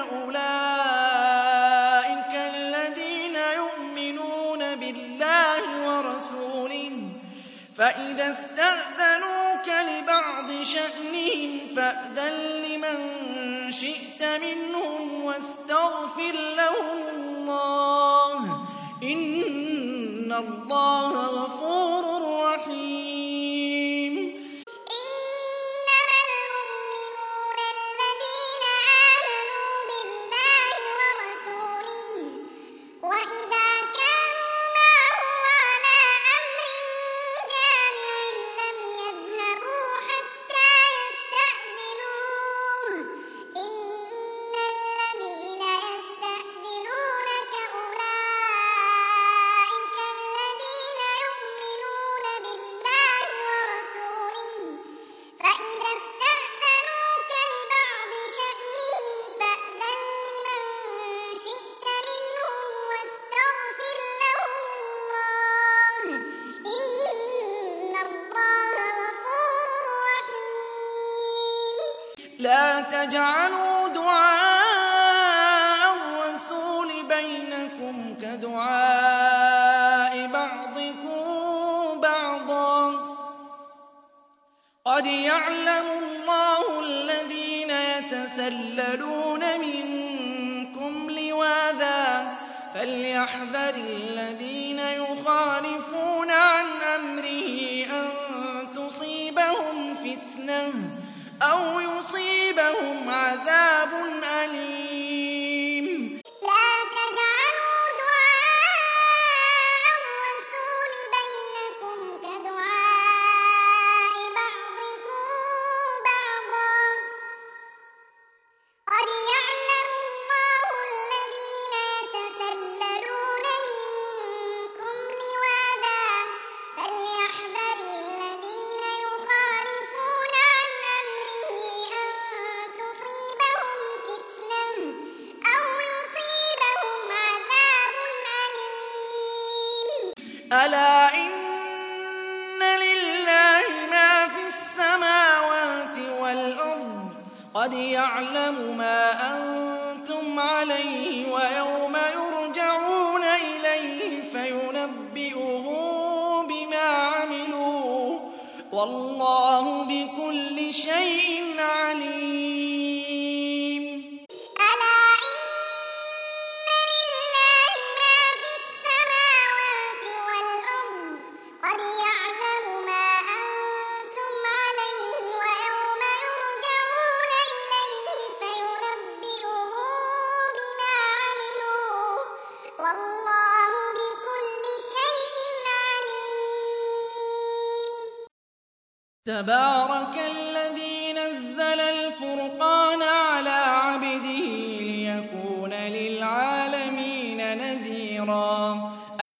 أولئك الذين يؤمنون بالله ورسوله فإذا استأذنوك لبعض شأنهم فأذن لمن شئت منهم واستغفر لهم الله إن الله غفور رحيم. إنما المؤمنون الذين آمنوا بالله ورسوله وإذا كانوا معه على أمر جامع لم يذهبوا حتى يستأذنوه إن الذين يستأذنونك أولئك الذين يؤمنون بالله ورسوله فإذا استأذنوك لبعض شأنهم فأذن لمن شئت منهم واستغفر لهم الله إن الله غفور رحيم. لا تجعلوا دعاء الرسول بينكم كدعاء بعضكم بعضا قد يعلم الله الذين يتسللون منكم لواذا فليحذر الذين يخالفون عن أمره أن فِتْنَةً أَوْ يُصِيبَهُمْ عَذَابٌ أَلِيمٌ لا تجعلوا دعاء الرسول بينكم كدعاء بعضكم بعضا قد يعلم الله الذين يتسللون منكم لواذا فليحذر الذين يخالفون عن أمره أن تصيبهم فتنة أو يصيبهم عذاب أليم ألا إن لله ما في السماوات والأرض قد يعلم ما أنتم عليه ويوم يرجعون إليه فينبئهم بما عملوا والله بكل شيء عليم ألا إن لله ما في السماوات والأرض قد يعلم ما أنتم عليه ويوم يرجعون إليه فينبئهم بما عملوا والله بكل شيء عليم تبارك الذي نزل الفرقان على عبده ليكون للعالمين نذيرا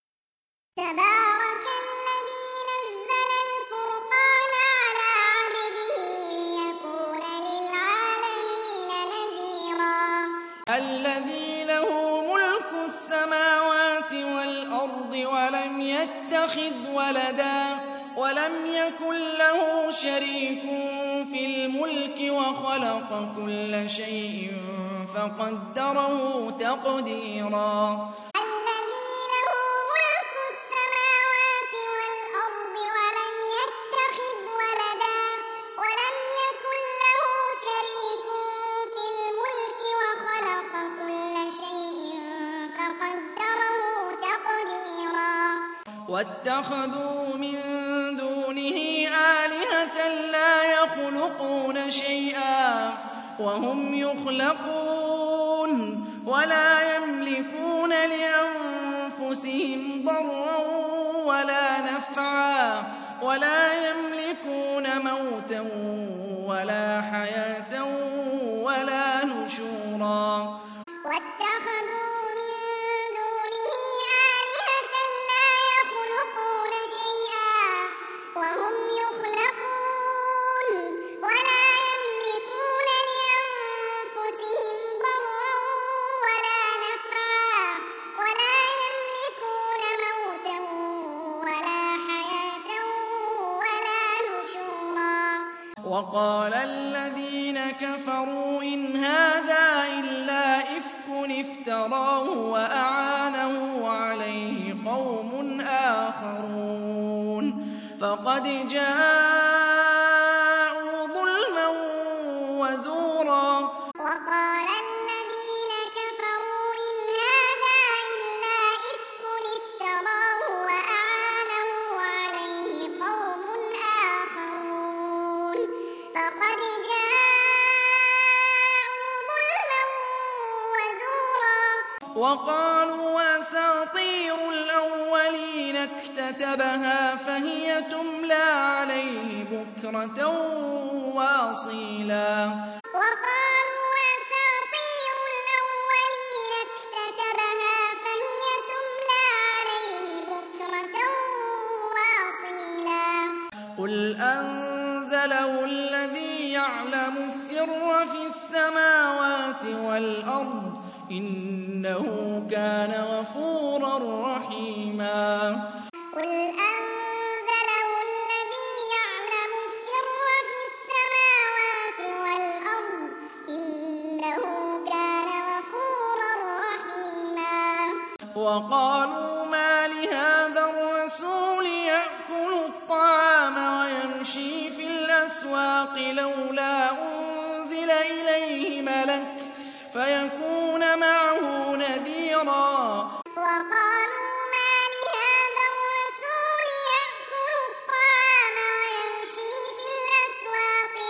تبارك الذي نزل الفرقان على عبده ليكون للعالمين نذيرا الذي له ملك السماوات والأرض ولم يتخذ ولدا ولم يكن له شريك في الملك وخلق كل شيء فقدره تقديرا الذي له ملك السماوات والأرض ولم يتخذ ولدا ولم يكن له شريك في الملك وخلق كل شيء فقدره تقديرا واتخذوا من دونه آلهة لا يخلقون شيئا وهم يخلقون ولا يملكون لأنفسهم ضرا ولا نفعا ولا يملكون موتا ولا حياة ولا نشورا واتخذوا من دونه آلهة لا يخلقون شيئا وهم يخلقون ولا يملكون لأنفسهم ضرا ولا نفعا ولا يملكون موتا ولا حياة ولا نشورا وقال الذين كفروا إن هذا إلا إفك افتراه وأعانه عليه قوم آخرون فقد جاءوا ظلما وزورا وقال الذين كفروا إن هذا إلا إفك افتراه وأعانه عليه قوم آخرون فقد جاءوا ظلما وزورا وقالوا أساطير الأولين اكتتبها فهي تملى عليه بكرة وأصيلا وقالوا أساطير الأولين اكتتبها فهي تملى عليه بكرة وأصيلا قل أنزله الذي يعلم السر في السماوات والأرض إنه كان غفورا رحيما قل أنزله الذي يعلم السر في السماوات والأرض إنه كان غفورا رحيما وقالوا ما لهذا الرسول يأكل الطعام ويمشي في الأسواق لولا أنزل إليه ملك فيكون معه نذيرا وقالوا ما لهذا الرسول يأكل الطعام ويمشي في الأسواق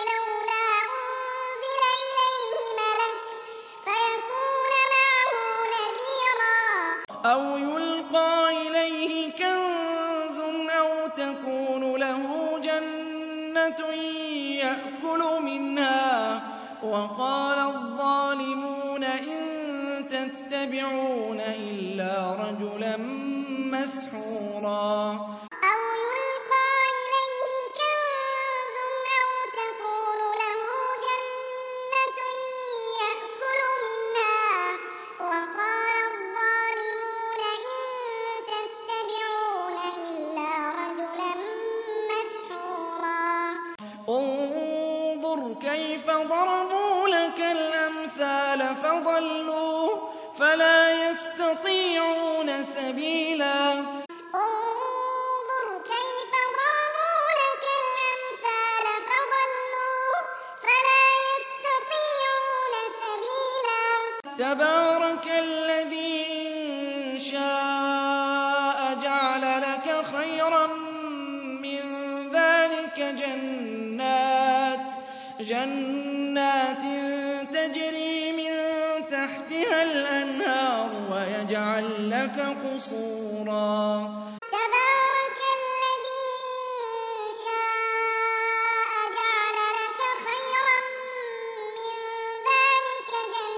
أَوْ يُلْقَىٰ إِلَيْهِ كَنزٌ أَوْ تَكُونُ لَهُ جَنَّةٌ يَأْكُلُ مِنْهَا ۚ وَقَالَ الظَّالِمُونَ إِن تَتَّبِعُونَ إِلَّا رَجُلًا مَّسْحُورًا أَوْ يُلْقَىٰ إِلَيْهِ كَنزٌ أَوْ تَكُونُ لَهُ جَنَّةٌ يَأْكُلُ مِنْهَا ۚ وَقَالَ الظَّالِمُونَ إِن تَتَّبِعُونَ إِلَّا رَجُلًا مَّسْحُورًا انظُرْ كَيْفَ ضَرَبُوا لَكَ الْأَمْثَالَ فَضَلُّوا فَلَا يَسْتَطِيعُونَ سَبِيلًا انظُرْ كَيْفَ ضَرَبُوا لَكَ الْأَمْثَالَ فَضَلُّوا فَلَا يَسْتَطِيعُونَ سَبِيلًا تَبَارَكَ الَّذِي إِن شَاءَ جَعَلَ لَكَ خَيْرًا مِّن ذَٰلِكَ جَنَّاتٍ تَجْرِي مِن تَحْتِهَا الْأَنْهَارُ وَيَجْعَل لَّكَ قُصُورًا تَبَارَكَ الَّذِي إِن شَاءَ جَعَلَ لَكَ خَيْرًا مِّن ذَٰلِكَ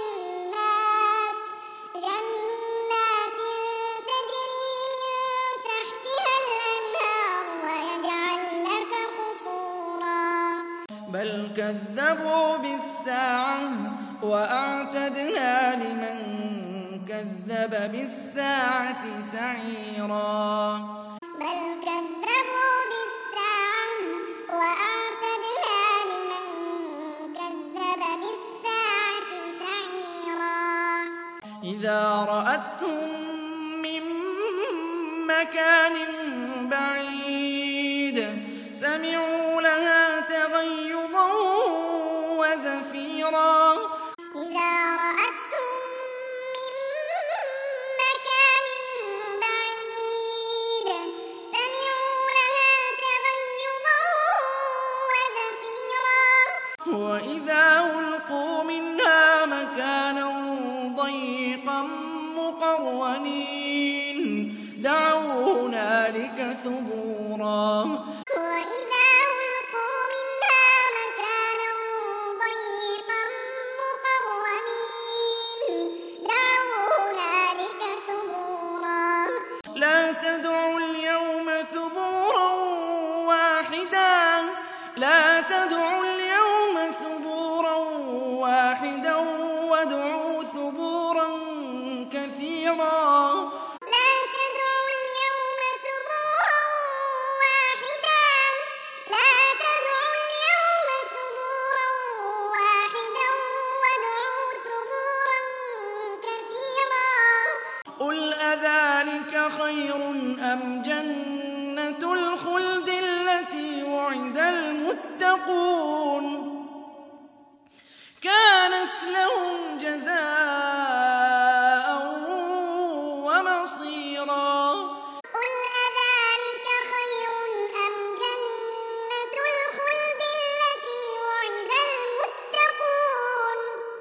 جَنَّاتٍ تَجْرِي مِن تَحْتِهَا الْأَنْهَارُ وَيَجْعَل لَّكَ قُصُورًا بَلْ كَذَّبُوا بِالسَّاعَةِ ۖ وَأَعْتَدْنَا لِمَن كَذَّبَ بِالسَّاعَةِ سَعِيرًا بَلْ كَذَّبُوا بِالسَّاعَةِ ۖ وَأَعْتَدْنَا لِمَن كَذَّبَ بِالسَّاعَةِ سَعِيرًا إِذَا رَأَتْهُم مِّن مَّكَانٍ بَعِيدٍ سَمِعُوا لَهَا تَغَيُّظًا وَزَفِيرًا إِذَا رَأَتْهُم مِّن مَّكَانٍ بَعِيدٍ سَمِعُوا لَهَا تَغَيُّظًا وَزَفِيرًا وَإِذَا أُلْقُوا مِنْهَا مَكَانًا ضَيِّقًا مُّقَرَّنِينَ دَعَوْا هُنَالِكَ ثُبُورًا وَإِذَا أُلْقُوا مِنْهَا مَكَانًا ضَيِّقًا مُّقَرَّنِينَ دَعَوْا هُنَالِكَ ثُبُورًا لَا تَدْعُوا الْيَوْمَ ثُبُورًا وَادْعُوا ثُبُورًا كَثِيرًا قُلْ أَذَٰلِكَ خَيْرٌ أَمْ جَنَّةُ الْخُلْدِ الَّتِي وُعِدَ الْمُتَّقُونَ كَانَتْ لَهُمْ جَزَاءً وَمَصِيرًا قُلْ أَذَٰلِكَ خَيْرٌ أَمْ جَنَّةُ الْخُلْدِ الَّتِي وُعِدَ الْمُتَّقُونَ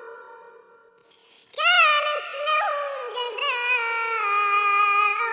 كَانَتْ لَهُمْ جَزَاءً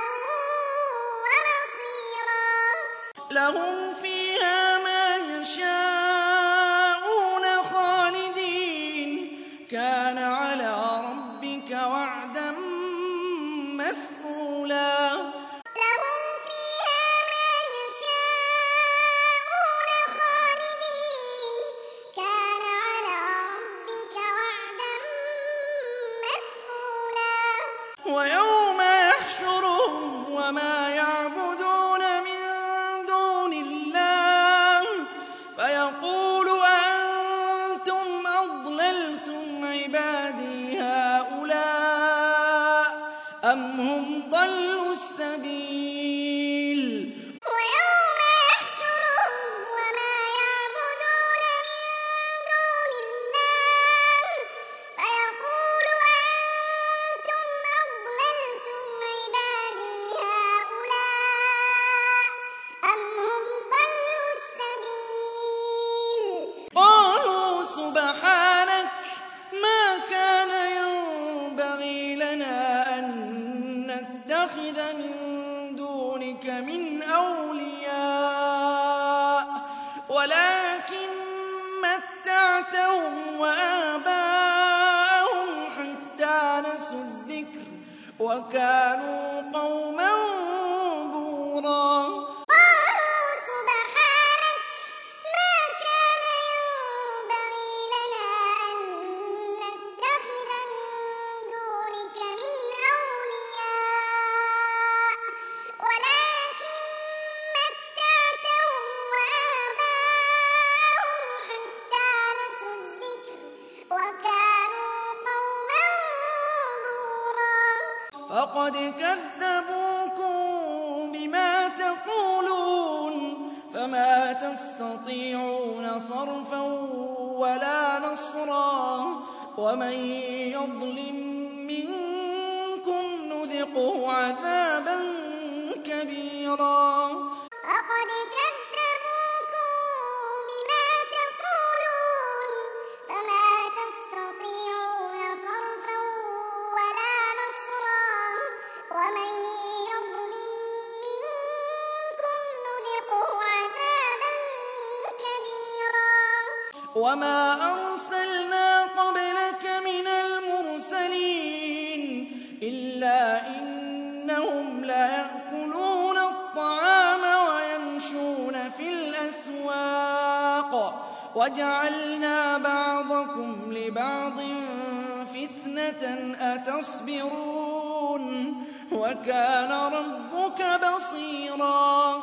وَمَصِيرًا لَهُمْ فِيهَا مَا يَشَاءُونَ خَالِدِينَ كَانَ عَلَىٰ رَبِّكَ وَعْدًا مَّسْئُولًا لَهُمْ فِيهَا مَا يَشَاءُونَ خَالِدِينَ كَانَ عَلَىٰ رَبِّكَ وَعْدًا مَّسْئُولًا وَيَوْمَ يَحْشُرُهُمْ وَمَا يَعْبُدُونَ مِن دُونِ اللَّهِ فَيَقُولُ أَأَنتُمْ أَضْلَلْتُمْ عِبَادِي هَٰؤُلَاءِ أَمْ هُمْ ضَلُّوا السَّبِيلَ وَيَوْمَ يَحْشُرُهُمْ وَمَا يَعْبُدُونَ مِن دُونِ اللَّهِ فَيَقُولُ أَأَنتُمْ أَضْلَلْتُمْ عِبَادِي هَٰؤُلَاءِ أَمْ هُمْ ضَلُّوا السَّبِيلَ قَالُوا سُبْحَانَكَ مَا كَانَ يَنبَغِي لَنَا أَن نَّتَّخِذَ اتَّبَعْتَهُمْ وَآبَاءَهُمْ حَتَّىٰ نَسُوا الذِّكْرَ وَكَانُوا قَوْمًا بُورًا قَالُوا سُبْحَانَكَ مَا كَانَ يَنبَغِي لَنَا أَن نَّتَّخِذَ مِن دُونِكَ مِنْ أَوْلِيَاءَ وَلَٰكِن مَّتَّعْتَهُمْ وَآبَاءَهُمْ حَتَّىٰ نَسُوا الذِّكْرَ وَكَانُوا قَوْمًا بُورًا فَقَدْ كَذَّبُوكُم بِمَا تَقُولُونَ فَمَا تَسْتَطِيعُونَ صَرْفًا وَلَا نَصْرًا وَمَن يَظْلِم مِّنكُمْ نُذِقْهُ عَذَابًا كَبِيرًا فَقَدْ كَذَّبُوكُم بِمَا تَقُولُونَ فَمَا تَسْتَطِيعُونَ صَرْفًا وَلَا نَصْرًا وَمَن يَظْلِم مِّنكُمْ نُذِقْهُ عَذَابًا كَبِيرًا وَمَا أَرْسَلْنَا قَبْلَكَ مِنَ الْمُرْسَلِينَ إِلَّا إِنَّهُمْ لَيَأْكُلُونَ الطَّعَامَ وَيَمْشُونَ فِي الْأَسْوَاقِ وَجَعَلْنَا بَعْضَكُمْ لِبَعْضٍ فِتْنَةً أَتَصْبِرُونَ وَكَانَ رَبُّكَ بَصِيرًا